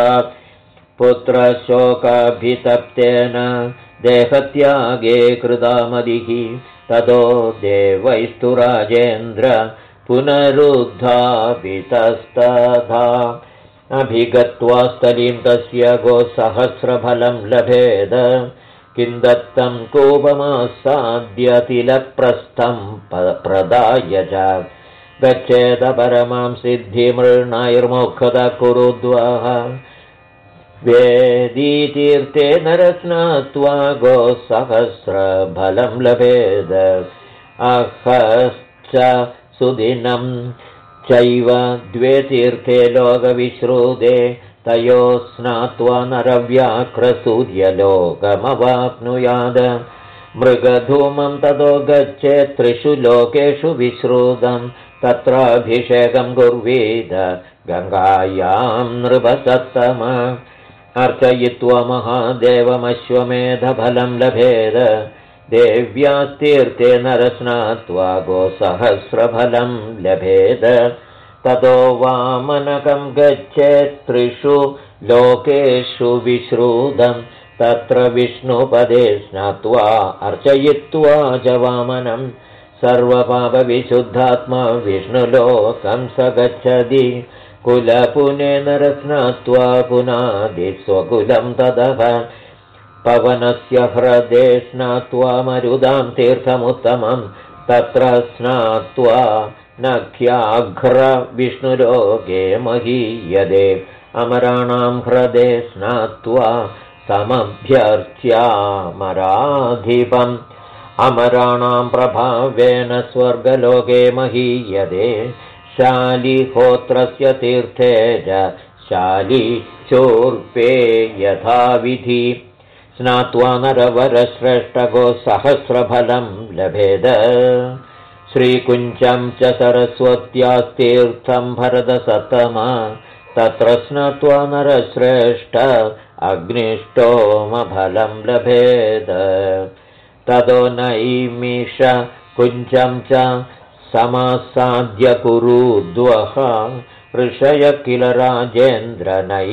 पुत्रशोकाभितप्तेन देहत्यागे कृतामदिः ततो देवैस्तु राजेन्द्र पुनरुद्धापितस्तथा अभिगत्वा स्थलीं तस्य गोसहस्रफलं लभेद किं दत्तं कोपमासाद्य तिलप्रस्थं प्रदाय च गच्छेद परमां सिद्धिमृणाैर्मुखतः कुरुद्वः वेदीतीर्थे नरस्नात्वा गोसहस्रफलं लभेद अहश्च सुदिनं चैव द्वे तीर्थे लोकविश्रुते तयो स्नात्वा नरव्याघ्रसूर्यलोकमवाप्नुयाद मृगधूमं ततो गच्छेत् त्रिषु लोकेषु विश्रुतं तत्राभिषेकं कुर्वीद गङ्गायां नृपसत्तम अर्चयित्वा महादेवमश्वमेधफलं लभेद देव्यास्तीर्थे नरस्नात्वा गोसहस्रफलं लभेद ततो वामनकं गच्छेत् त्रिषु लोकेषु विश्रुतं तत्र विष्णुपदे स्नात्वा अर्चयित्वा च वामनं सर्वपापविशुद्धात्मा विष्णुलोकं स गच्छति कुलपुने नरस्नात्वा पुनादि स्वकुलं ततः पवनस्य ह्रदे स्नात्वा मरुदां तीर्थमुत्तमं तत्र स्नात्वा नख्याघ्र विष्णुलोके महीयते अमराणां हृदे स्नात्वा समभ्यर्च्यामराधिपम् अमराणां प्रभावेन स्वर्गलोके महीयते शालिहोत्रस्य तीर्थे च शालिचूर्पे यथाविधि स्नात्वा नरवरश्रेष्ठगो सहस्रफलं लभेद श्रीकुञ्चं च सरस्वत्यास्तीर्थं भरतसत्तमा तत्र स्नात्वा नरश्रेष्ठ अग्निष्टोमफलं लभेद ततो नैमिष कुञ्चं च समासाद्य कुरुद्वः ऋषय किल राजेन्द्र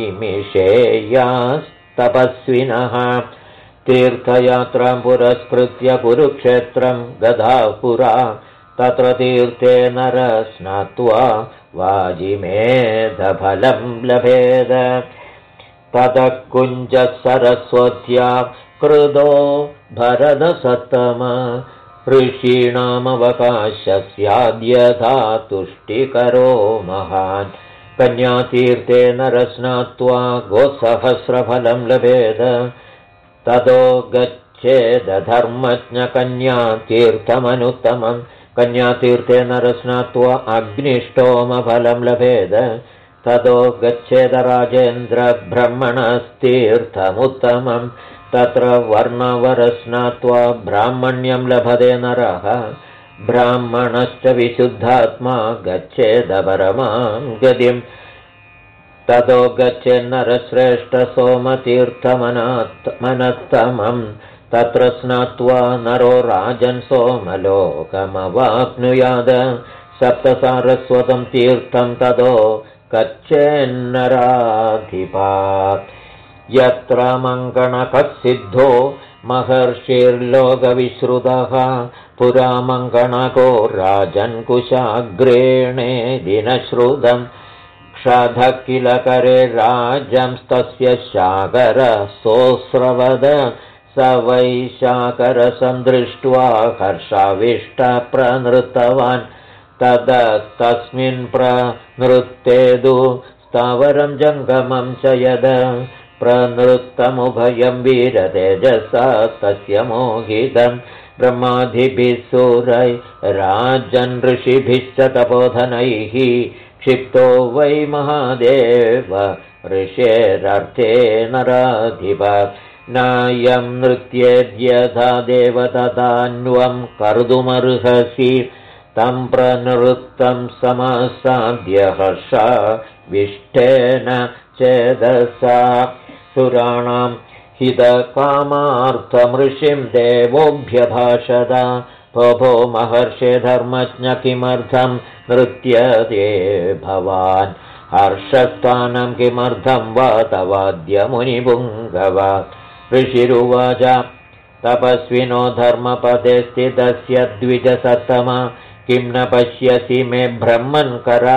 नैमिषेयास्तपस्विनः तीर्थयात्रां पुरस्कृत्य कुरुक्षेत्रं गताः पुरा तत्र तीर्थे नर स्नात्वा वाजिमेधफलं लभेद ततः कुञ्जः सरस्वत्या कृतो भरतसत्तम ऋषीणामवकाशस्याद्यथा तुष्टिकरो महान् कन्यातीर्थे नरस्नात्वा गोसहस्रफलं लभेद ततो गच्छेदधर्मज्ञकन्यातीर्थमनुत्तमं कन्यातीर्थे नरस्नात्वा अग्निष्टोमफलं लभेद ततो गच्छेद राजेन्द्र ब्रह्मणस्तीर्थमुत्तमं तत्र वर्णवरस्नात्वा ब्राह्मण्यं लभते नरः ब्राह्मणश्च विशुद्धात्मा गच्छेद परमां गतिं ततो गच्छेन्नरश्रेष्ठ सोमतीर्थमनत्तमं तत्र स्नात्वा नरो राजन् सोमलोकमवाप्नुयाद सप्तसारस्वतं तीर्थं ततो गच्छेन्नराधिपात् यत्र मङ्गणकसिद्धो महर्षिर्लोकविश्रुतः पुरा मङ्गणको राजन्कुशाग्रेणे दिनश्रुतं क्षाधः किल करे राजंस्तस्य शाकरसोऽस्रवद स वै शाकरसन्दृष्ट्वा हर्षाविष्टप्रनृतवान् तदस्तस्मिन् प्रनृत्तेदु स्थावरं जङ्गमं च यद प्रनृत्तमुभयं वीरतेजसा तस्य मोहितं ब्रह्मादिभिः सुरैराजन् ऋषिभिश्च तपोधनैः क्षिप्तो वै महादेव ऋषेरर्थे नराधिप नायं नृत्येद्यथा देवततान्वं कर्तुमर्हसि तं प्रनृत्तं समासाद्य हर्षाविष्टेन चेदसा सुराणां हितकामार्थमृषिं देवोऽभ्यभाषत भो महर्षे धर्मज्ञ किमर्थं नृत्यते भवान् हर्षस्थानं किमर्थं वा तवाद्य मुनिपुङ्गव ऋषिरुवाच तपस्विनो धर्मपदे स्थितस्य द्विजसत्तमा किं न पश्यसि मे ब्रह्मन्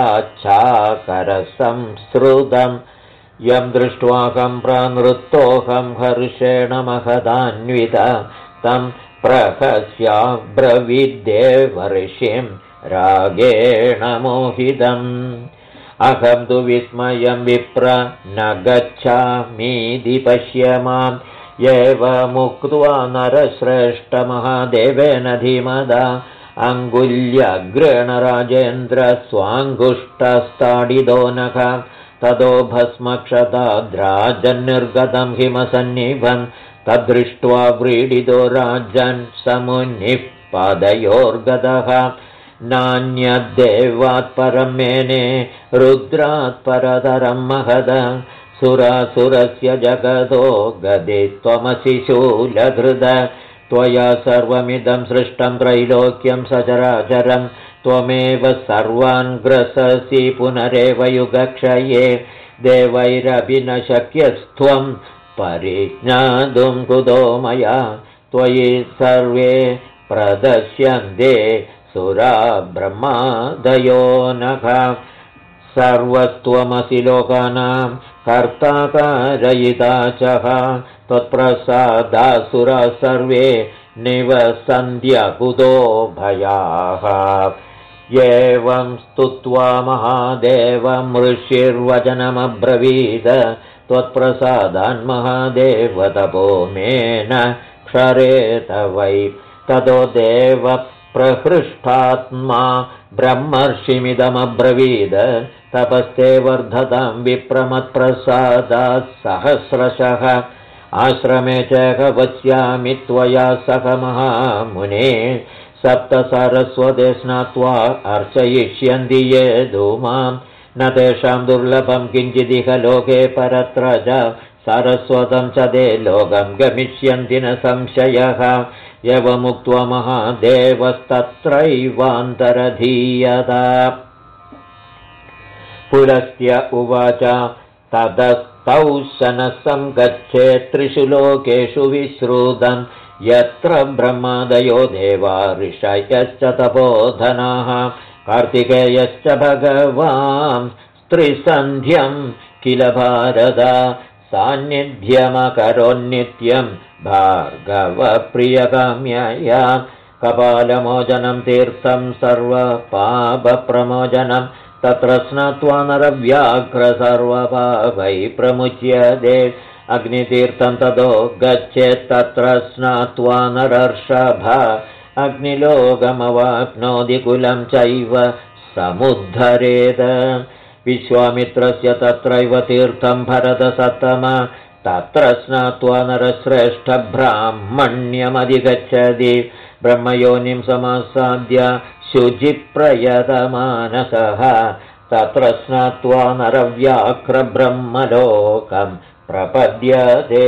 कराच्छाकरसंसृतं यं दृष्ट्वाहं प्रनृत्तोऽहं हर्षेण महदान्विता तं प्रहस्याब्रवीद्देवर्षिं रागेण मोहितम् अहं तु विस्मयं विप्र न गच्छामीति पश्य माम् एवमुक्त्वा नरश्रेष्ठमहादेवेन धीमदा अङ्गुल्यग्रेण राजेन्द्र स्वाङ्गुष्टस्ताडितो नख ततो भस्मक्षताद्राजन्निर्गतं हिमसन्निभं तद्दृष्ट्वा व्रीडितो राजन् समुनिः पादयोर्गतः नान्यद्देवात् परं मेने रुद्रात् परतरं महद सुरासुरस्य जगतो गदे त्वमसि शूलधृद त्वया सर्वमिदं सृष्टं त्रैलोक्यं सचराचरं त्वमेव सर्वान् ग्रससि पुनरेव युगक्षये देवैरपि न शक्यस्त्वं परिज्ञातुं कुतो मया त्वयि सर्वे प्रदश्यन्ते सुरा ब्रह्मादयो नख सर्वस्त्वमसि लोकानां कर्ता कारयिता च त्वत्प्रसादासुरा सर्वे निवसन्त्य कुतो भयाः एवं स्तुत्वा महादेवं ऋषिर्वचनमब्रवीद त्वत्प्रसादान्महादेव तपो मेन क्षरेत वै ततो देवः प्रहृष्टात्मा ब्रह्मर्षिमिदमब्रवीद तपस्ते वर्धतां विप्रमत्प्रसादात् सहस्रशः आश्रमे च वस्यामि त्वया सह महामुने सप्तसरस्वते स्नात्वा अर्चयिष्यन्ति ये धूमां न तेषां दुर्लभं किञ्चिदिह लोके परत्र च सरस्वतं च ते लोकं गमिष्यन्ति न संशयः एवमुक्त्वा महादेवस्तत्रैवान्तरधीयत पुलस्त्य उवाच ततस्तौ शनसं गच्छेत् त्रिषु लोकेषु विश्रुतं यत्र ब्रह्मादयो देवा ऋषयश्च तपोधनाः कार्तिकेयश्च भगवान् त्रिसन्ध्यं किल भारत सान्निध्यमकरोन्नित्यं भार्गवप्रियकाम्यया कपालमोचनं तीर्थं सर्वपापप्रमोचनं तत्र स्नात्वा नरव्याघ्र सर्वपापै प्रमुच्यते अग्नितीर्थं ततो गच्छेत् तत्र स्नात्वा नरर्षभ अग्निलोकमवाप्नोति कुलं चैव समुद्धरेत् विश्वामित्रस्य तत्रैव तीर्थं भरतसत्तम तत्र स्नात्वा नरश्रेष्ठब्राह्मण्यमधिगच्छति ब्रह्मयोनिं समासाद्य शुचिप्रयतमानसः तत्र स्नात्वा नरव्याघ्रब्रह्मलोकं प्रपद्यते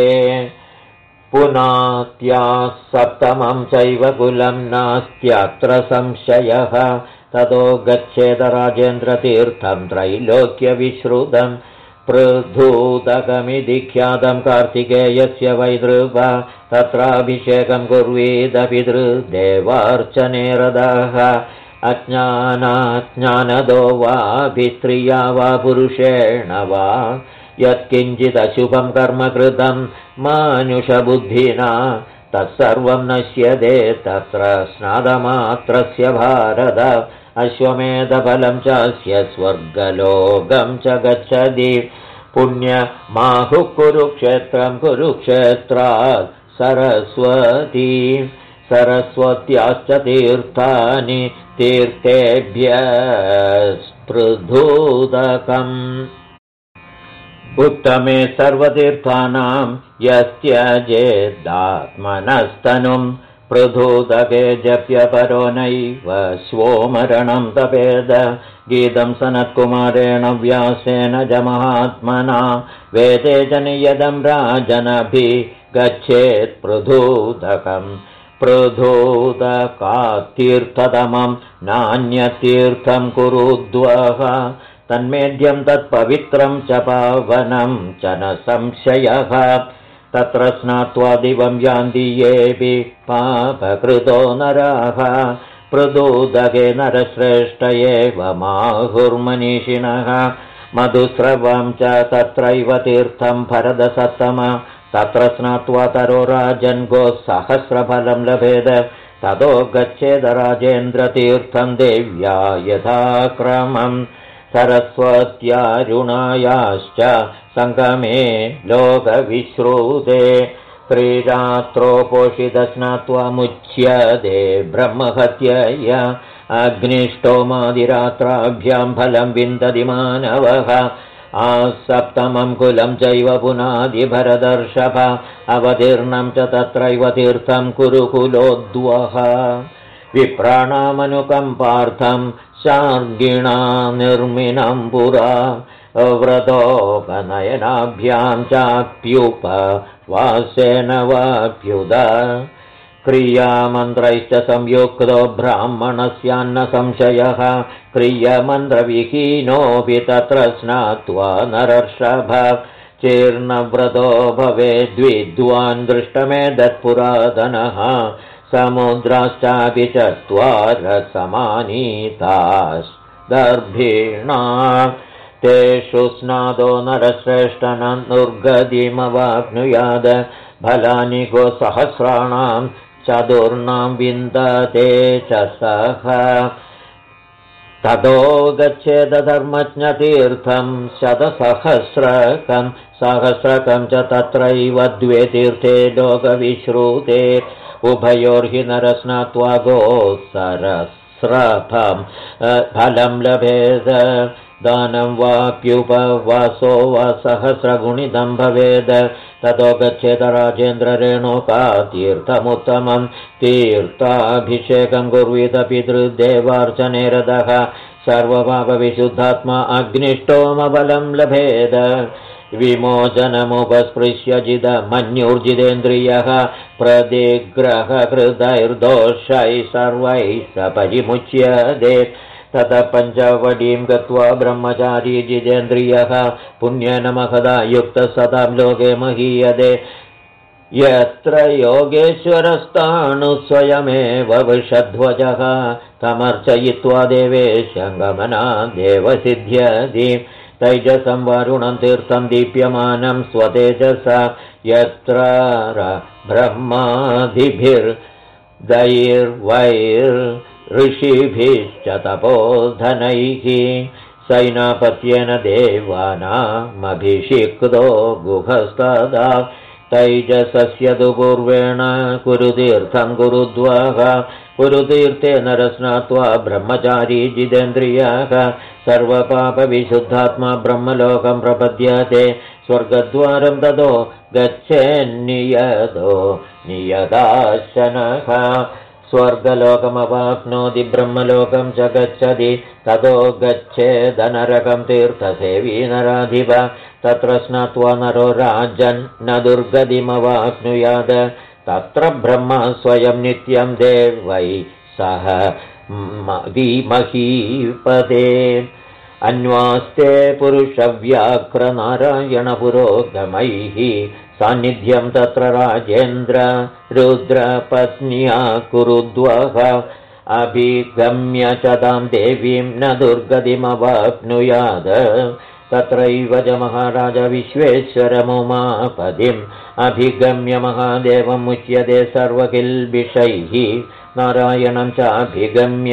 पुनात्याः सप्तमं चैव कुलं नास्त्यत्र संशयः ततो गच्छेद राजेन्द्रतीर्थं त्रैलोक्यविश्रुतं पृथूदकमिति ख्यातं कार्तिकेयस्य वैदृभ तत्राभिषेकं कुर्वीद पितृदेवार्चने रथः अज्ञानाज्ञानदो वा भित्रिया वा पुरुषेण वा यत्किञ्चिदशुभं कर्म कृतं मानुषबुद्धिना तत्सर्वं नश्यते तत्र स्नातमात्रस्य भारत अश्वमेधफलं चास्य स्वर्गलोकं च गच्छति पुण्यमाहुः कुरुक्षेत्रं कुरुक्षेत्रात् सरस्वती सरस्वत्याश्च तीर्थानि तीर्थेभ्यः उत्तमे सर्वतीर्थानां यस्त्यजेदात्मनस्तनुं पृथूदके जप्यपरो नैव स्वोमरणं तपेद गीतं सनत्कुमारेण व्यासेन च महात्मना वेदे जनियदं राजनभिगच्छेत् पृथूदकम् पृथूदकात्तीर्थतमं नान्यतीर्थं कुरुद्वः तन्मेध्यं तत्पवित्रं च पावनं च न संशयः तत्र स्नात्वा दिवं यान्ति येऽपि पापकृतो नराः पृथूदके नरश्रेष्ठ एव माहुर्मनीषिणः मधुस्रवं च तत्रैव तीर्थं भरतसत्तम तत्र स्नात्वा तरो राजन् गोसहस्रफलं लभेद ततो गच्छेद राजेन्द्रतीर्थं देव्या यथाक्रमम् सरस्वत्यारुणायाश्च सङ्गमे लोकविश्रुते त्रिरात्रोपोषितस्नात्वा मुच्यते ब्रह्महत्यया अग्निष्टोमादिरात्राभ्यां फलं विन्दति मानवः सप्तमं कुलं चैव पुनादिभरदर्षभ अवतीर्णं च तत्रैव तीर्थं कुरुकुलोद्वः विप्राणामनुकम्पार्थं शार्गिणा निर्मिनं पुरा व्रतोपनयनाभ्यां चाप्युपवासेन वाप्युद क्रियामन्त्रैश्च संयुक्तो ब्राह्मणस्यान्न संशयः क्रियमन्त्रविहीनोऽपि तत्र स्नात्वा नरर्षभ चीर्णव्रतो भवेद्विद्वान् दृष्टमेतत्पुरातनः समुद्राश्चापि चत्वारसमानीतास्दर्भिणा तेषु स्नातो नरश्रेष्ठन दुर्गतिमवाप्नुयाद फलानि गोसहस्राणां चतुर्णां विन्दते च सः ततो गच्छेदधर्मज्ञतीर्थं सहस्रकं च तत्रैव द्वे तीर्थे लोकविश्रुते उभयोर्हि नरस्नात्वा गोसहस्रफं फलं लभेद दानं वाप्युपवासो वा सहस्रगुणितं भवेद ततो गच्छेद राजेन्द्ररेणुका तीर्थमुत्तमं तीर्थाभिषेकं कुर्वीत पितृदेवार्चनेरदः सर्वपापविशुद्धात्मा अग्निष्टोमबलं लभेद विमोचनमुपस्पृश्य जिदमन्युर्जितेन्द्रियः प्रतिग्रहकृतैर्दोषैः सर्वैः स परिमुच्यते ततः पञ्चवटीं गत्वा ब्रह्मचारी जितेन्द्रियः पुण्येन महदा युक्तः सदां लोके महीयते यत्र योगेश्वरस्ताणुः स्वयमेव वृषध्वजः तमर्चयित्वा देवेशङ्गमना देवसिद्ध्यति तैजसं वारुणं तीर्थं दीप्यमानं स्वतेजसा यत्र ब्रह्मादिभिर्दैर्वैर्ऋषिभिश्च तपोधनैः सैनापत्येन देवानामभिषिक्तो गुहस्तदा तैजसस्य तु पूर्वेण कुरुतीर्थं कुरुद्वः कुरुतीर्थे नरस्नात्वा ब्रह्मचारी जितेन्द्रियः सर्वपापविशुद्धात्मा ब्रह्मलोकं प्रपद्यते स्वर्गद्वारं ततो गच्छेन्नियतो नियताशनः स्वर्गलोकमवाप्नोति ब्रह्मलोकं च गच्छति ततो गच्छेदनरकं तीर्थसेवी नराधिप तत्र स्नात्वा नरो राजन् न दुर्गतिमवाप्नुयात् तत्र ब्रह्म स्वयं नित्यं देवै सह महीपदे अन्वास्ते पुरुषव्याघ्रनारायणपुरोगमैः सान्निध्यं तत्र राजेन्द्र रुद्रपत्न्या कुरुद्वः अभिगम्य च तां देवीं न दुर्गतिमवाप्नुयात् तत्रैव च महाराज विश्वेश्वरमुमापदिम् अभिगम्य महादेवमुच्यते सर्वकिल्बिषैः नारायणं चाभिगम्य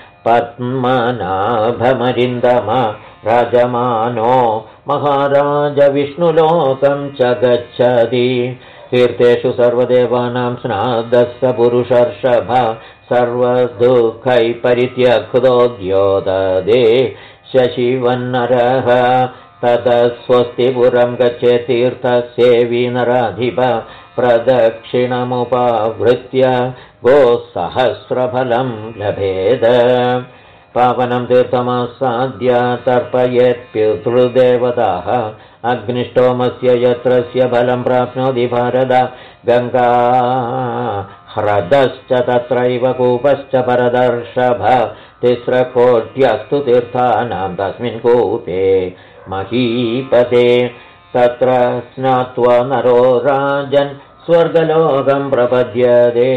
पद्मनाभमरिन्दम राजमानो महाराज विष्णुलोकं च गच्छति तीर्थेषु सर्वदेवानां स्नादस्य पुरुषर्षभ सर्वदुःखैः परित्यक्तो द्योतदे शशिवन्नरः ततः स्वस्तिपुरं गच्छेत् तीर्थसेवी नराधिप प्रदक्षिणमुपावृत्य गोसहस्रफलं लभेद पावनं तीर्थमासाद्य तर्पयेत् पितृदेवताः अग्निष्टोमस्य यत्रस्य फलं प्राप्नोति भारत गङ्गा ह्रदश्च तत्रैव कूपश्च परदर्शभ तिस्रकोट्यस्तु तीर्थानां तस्मिन् कूपे महीपते तत्र स्नात्वा नरो राजन् स्वर्गलोकं प्रपद्यते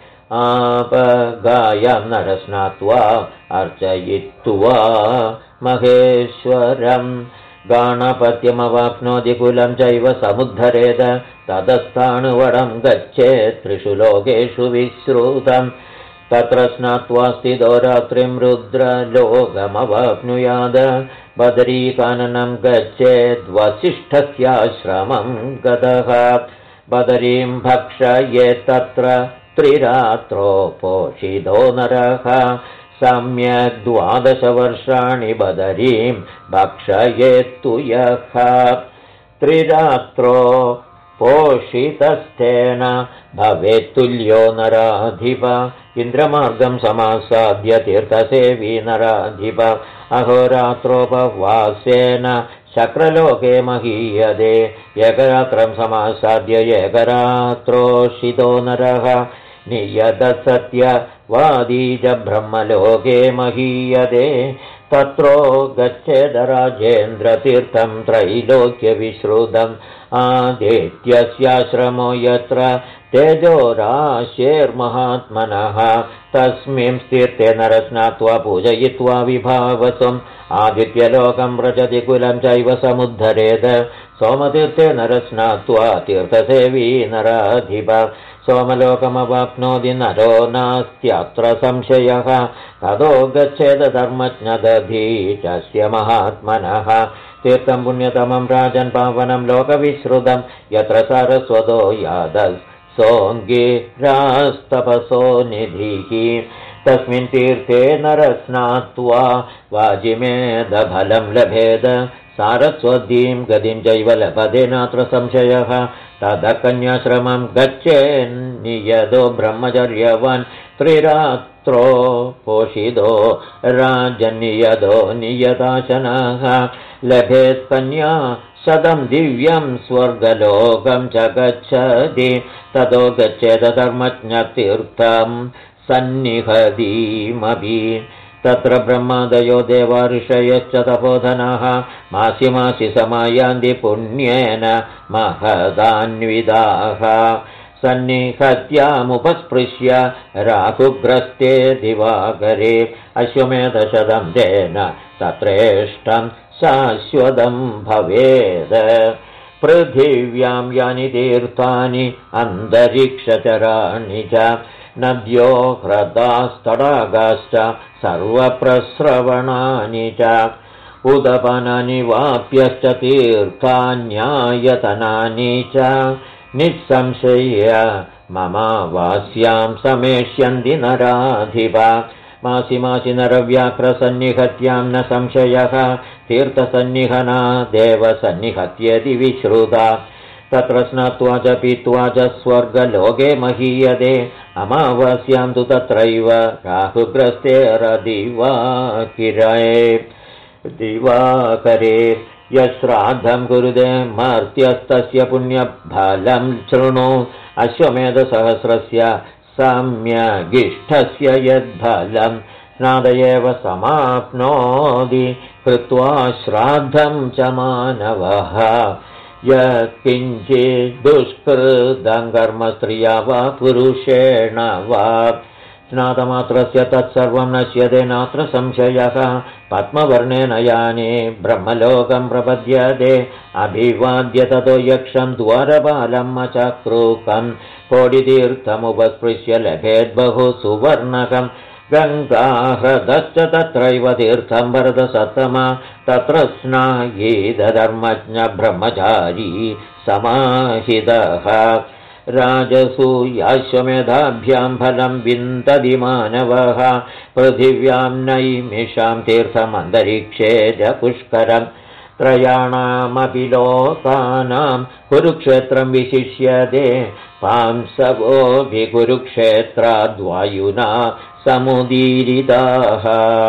आपगायं नरस्नात्वा अर्चयित्वा महेश्वरं गाणपत्यमवाप्नोति कुलं चैव समुद्धरेत ततस्ताणुवडं गच्छेत् त्रिषु लोकेषु विश्रुतम् तत्र स्नात्वा स्थितो रात्रिं रुद्रलोकमवाप्नुयाद बदरीकाननं गच्छेद् वसिष्ठस्याश्रमं गतः बदरीं भक्षयेत् तत्र त्रिरात्रो पोषितो नरः सम्यक् 12 वर्षाणि बदरीं भक्षयेत्तु यः त्रिरात्रो पोषितस्तेन भवेत्तुल्यो नराधिप इन्द्रमार्गं समासाद्य तीर्थसेवी नराधिप अहोरात्रोपवासेन शक्रलोके महीयते एकरात्रं समासाद्य एकरात्रोषितो नरः नियतसत्यवादी च ब्रह्मलोके महीयते तत्रो गच्छेद राजेन्द्रतीर्थं त्रैलोक्यविश्रुतम् आदित्यस्याश्रमो यत्र तेजोराशेर्महात्मनः तस्मिन् तीर्थे नरस्नात्वा पूजयित्वा विभावसुम् आदित्यलोकं व्रजति कुलं चैव समुद्धरेत सोमतीर्थे नरस्नात्वा तीर्थसेवी नराधिप सोमलोकमवाप्नोति नरो नास्त्यत्र संशयः ततो गच्छेद धर्मज्ञदधीचस्य महात्मनः तीर्थं पुण्यतमं राजन् पावनं लोकविश्रुतं यत्र सारस्वतो यादः सोऽङ्गिरास्तपसो निधिः तस्मिन् तीर्थे नरस्नात्वा वाजिमेदफलं लभेद सारस्वतीं गतिं चैव लभते नात्र संशयः ततः कन्याश्रमं गच्छेन्नियतो ब्रह्मचर्यवान् त्रिरात्रो पोषितो राजन्नियतो नियताशनः लभेत् कन्या शतं दिव्यं स्वर्गलोकं च गच्छति ततो गच्छेद धर्मज्ञतीर्थं सन्निहतीमपि तत्र ब्रह्मादयो देवा ऋषयश्च तपोधनाः मासि मासि समायान्ति पुण्येन महदान्विताः सन्निहत्यामुपस्पृश्य राहुग्रस्ते दिवाकरे अश्वमेधशतं तेन तत्रेष्टं शाश्वतं भवेत् पृथिव्यां यानि तीर्थानि अन्तरिक्षचराणि च नद्यो ह्रदास्तडागाश्च सर्वप्रस्रवणानि च उदपनानि वाप्यश्च तीर्थान्यायतनानि च निःसंशय मम वास्यां समेष्यन्ति नराधिपा मासि मासि नरव्याघ्रसन्निहत्यां न संशयः तीर्थसन्निहना देवसन्निहत्यति विश्रुता तत्र स्नात्वा च पीत्वा च स्वर्गलोके महीयते अमावास्यां तु तत्रैव राहुग्रस्ते दिवाकरे यश्राद्धं कुरुते मर्त्यस्तस्य पुण्यफलं शृणु अश्वमेधसहस्रस्य सम्यगिष्ठस्य यद्फलं स्नाद एव समाप्नोति कृत्वा श्राद्धं च मानवः यत्किञ्चिद्दुष्कृतं कर्म स्त्रिया वा पुरुषेण वा स्नातमात्रस्य तत्सर्वं नश्यते नात्र संशयः पद्मवर्णेन याने ब्रह्मलोकं प्रपद्यते अभिवाद्य ततो यक्षं द्वारपालं चक्रूकं कोटितीर्थमुपस्पृश्य लभेद्बहु सुवर्णकं गङ्गाह्रदश्च तत्रैव तीर्थं भरतसत्तमा तत्र स्नायेदधर्मज्ञ ब्रह्मचारी समाहितः राजसूयाश्वमेधाभ्यां फलं विन्दति मानवः पृथिव्यां नैमिषां तीर्थमन्तरिक्षे च पुष्करं त्रयाणामपि लोकानां कुरुक्षेत्रं विशिष्यते पांसवोऽपि कुरुक्षेत्राद्वायुना समुदीरिताः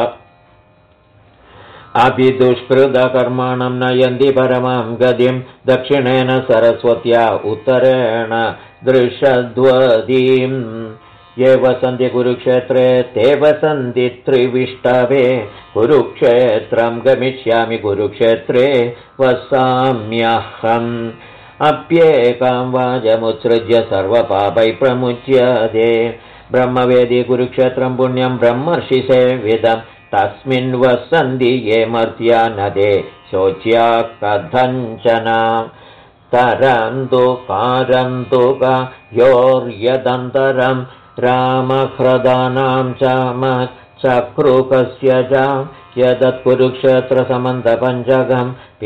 अपि दुष्कृतकर्माणं नयन्ति परमां गतिं दक्षिणेन सरस्वत्या उत्तरेण दृशद्वतीं ये वसन्ति कुरुक्षेत्रे ते वसन्ति त्रिविष्टवे कुरुक्षेत्रं गमिष्यामि कुरुक्षेत्रे वसाम्यहम् अप्येकां वाजमुत्सृज्य सर्वपापैः प्रमुच्यते ब्रह्मवेदी कुरुक्षेत्रं पुण्यं ब्रह्मर्षिसेविदम् तस्मिन् वसन्ति ये मर्त्या न ते शोच्या कथञ्चन तरन्तु कारन्तु योर्यदन्तरं रामह्रदानां च चक्रुकस्य च यदत्कुरुक्षेत्रसमन्तपञ्चकं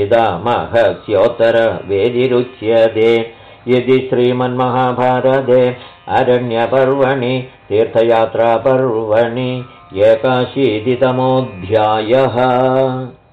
पितामहस्योत्तरवेदिरुच्यते यदि श्रीमन्महाभारते अरण्यपर्वणि तीर्थयात्रापर्वणि 81तमोऽध्यायः।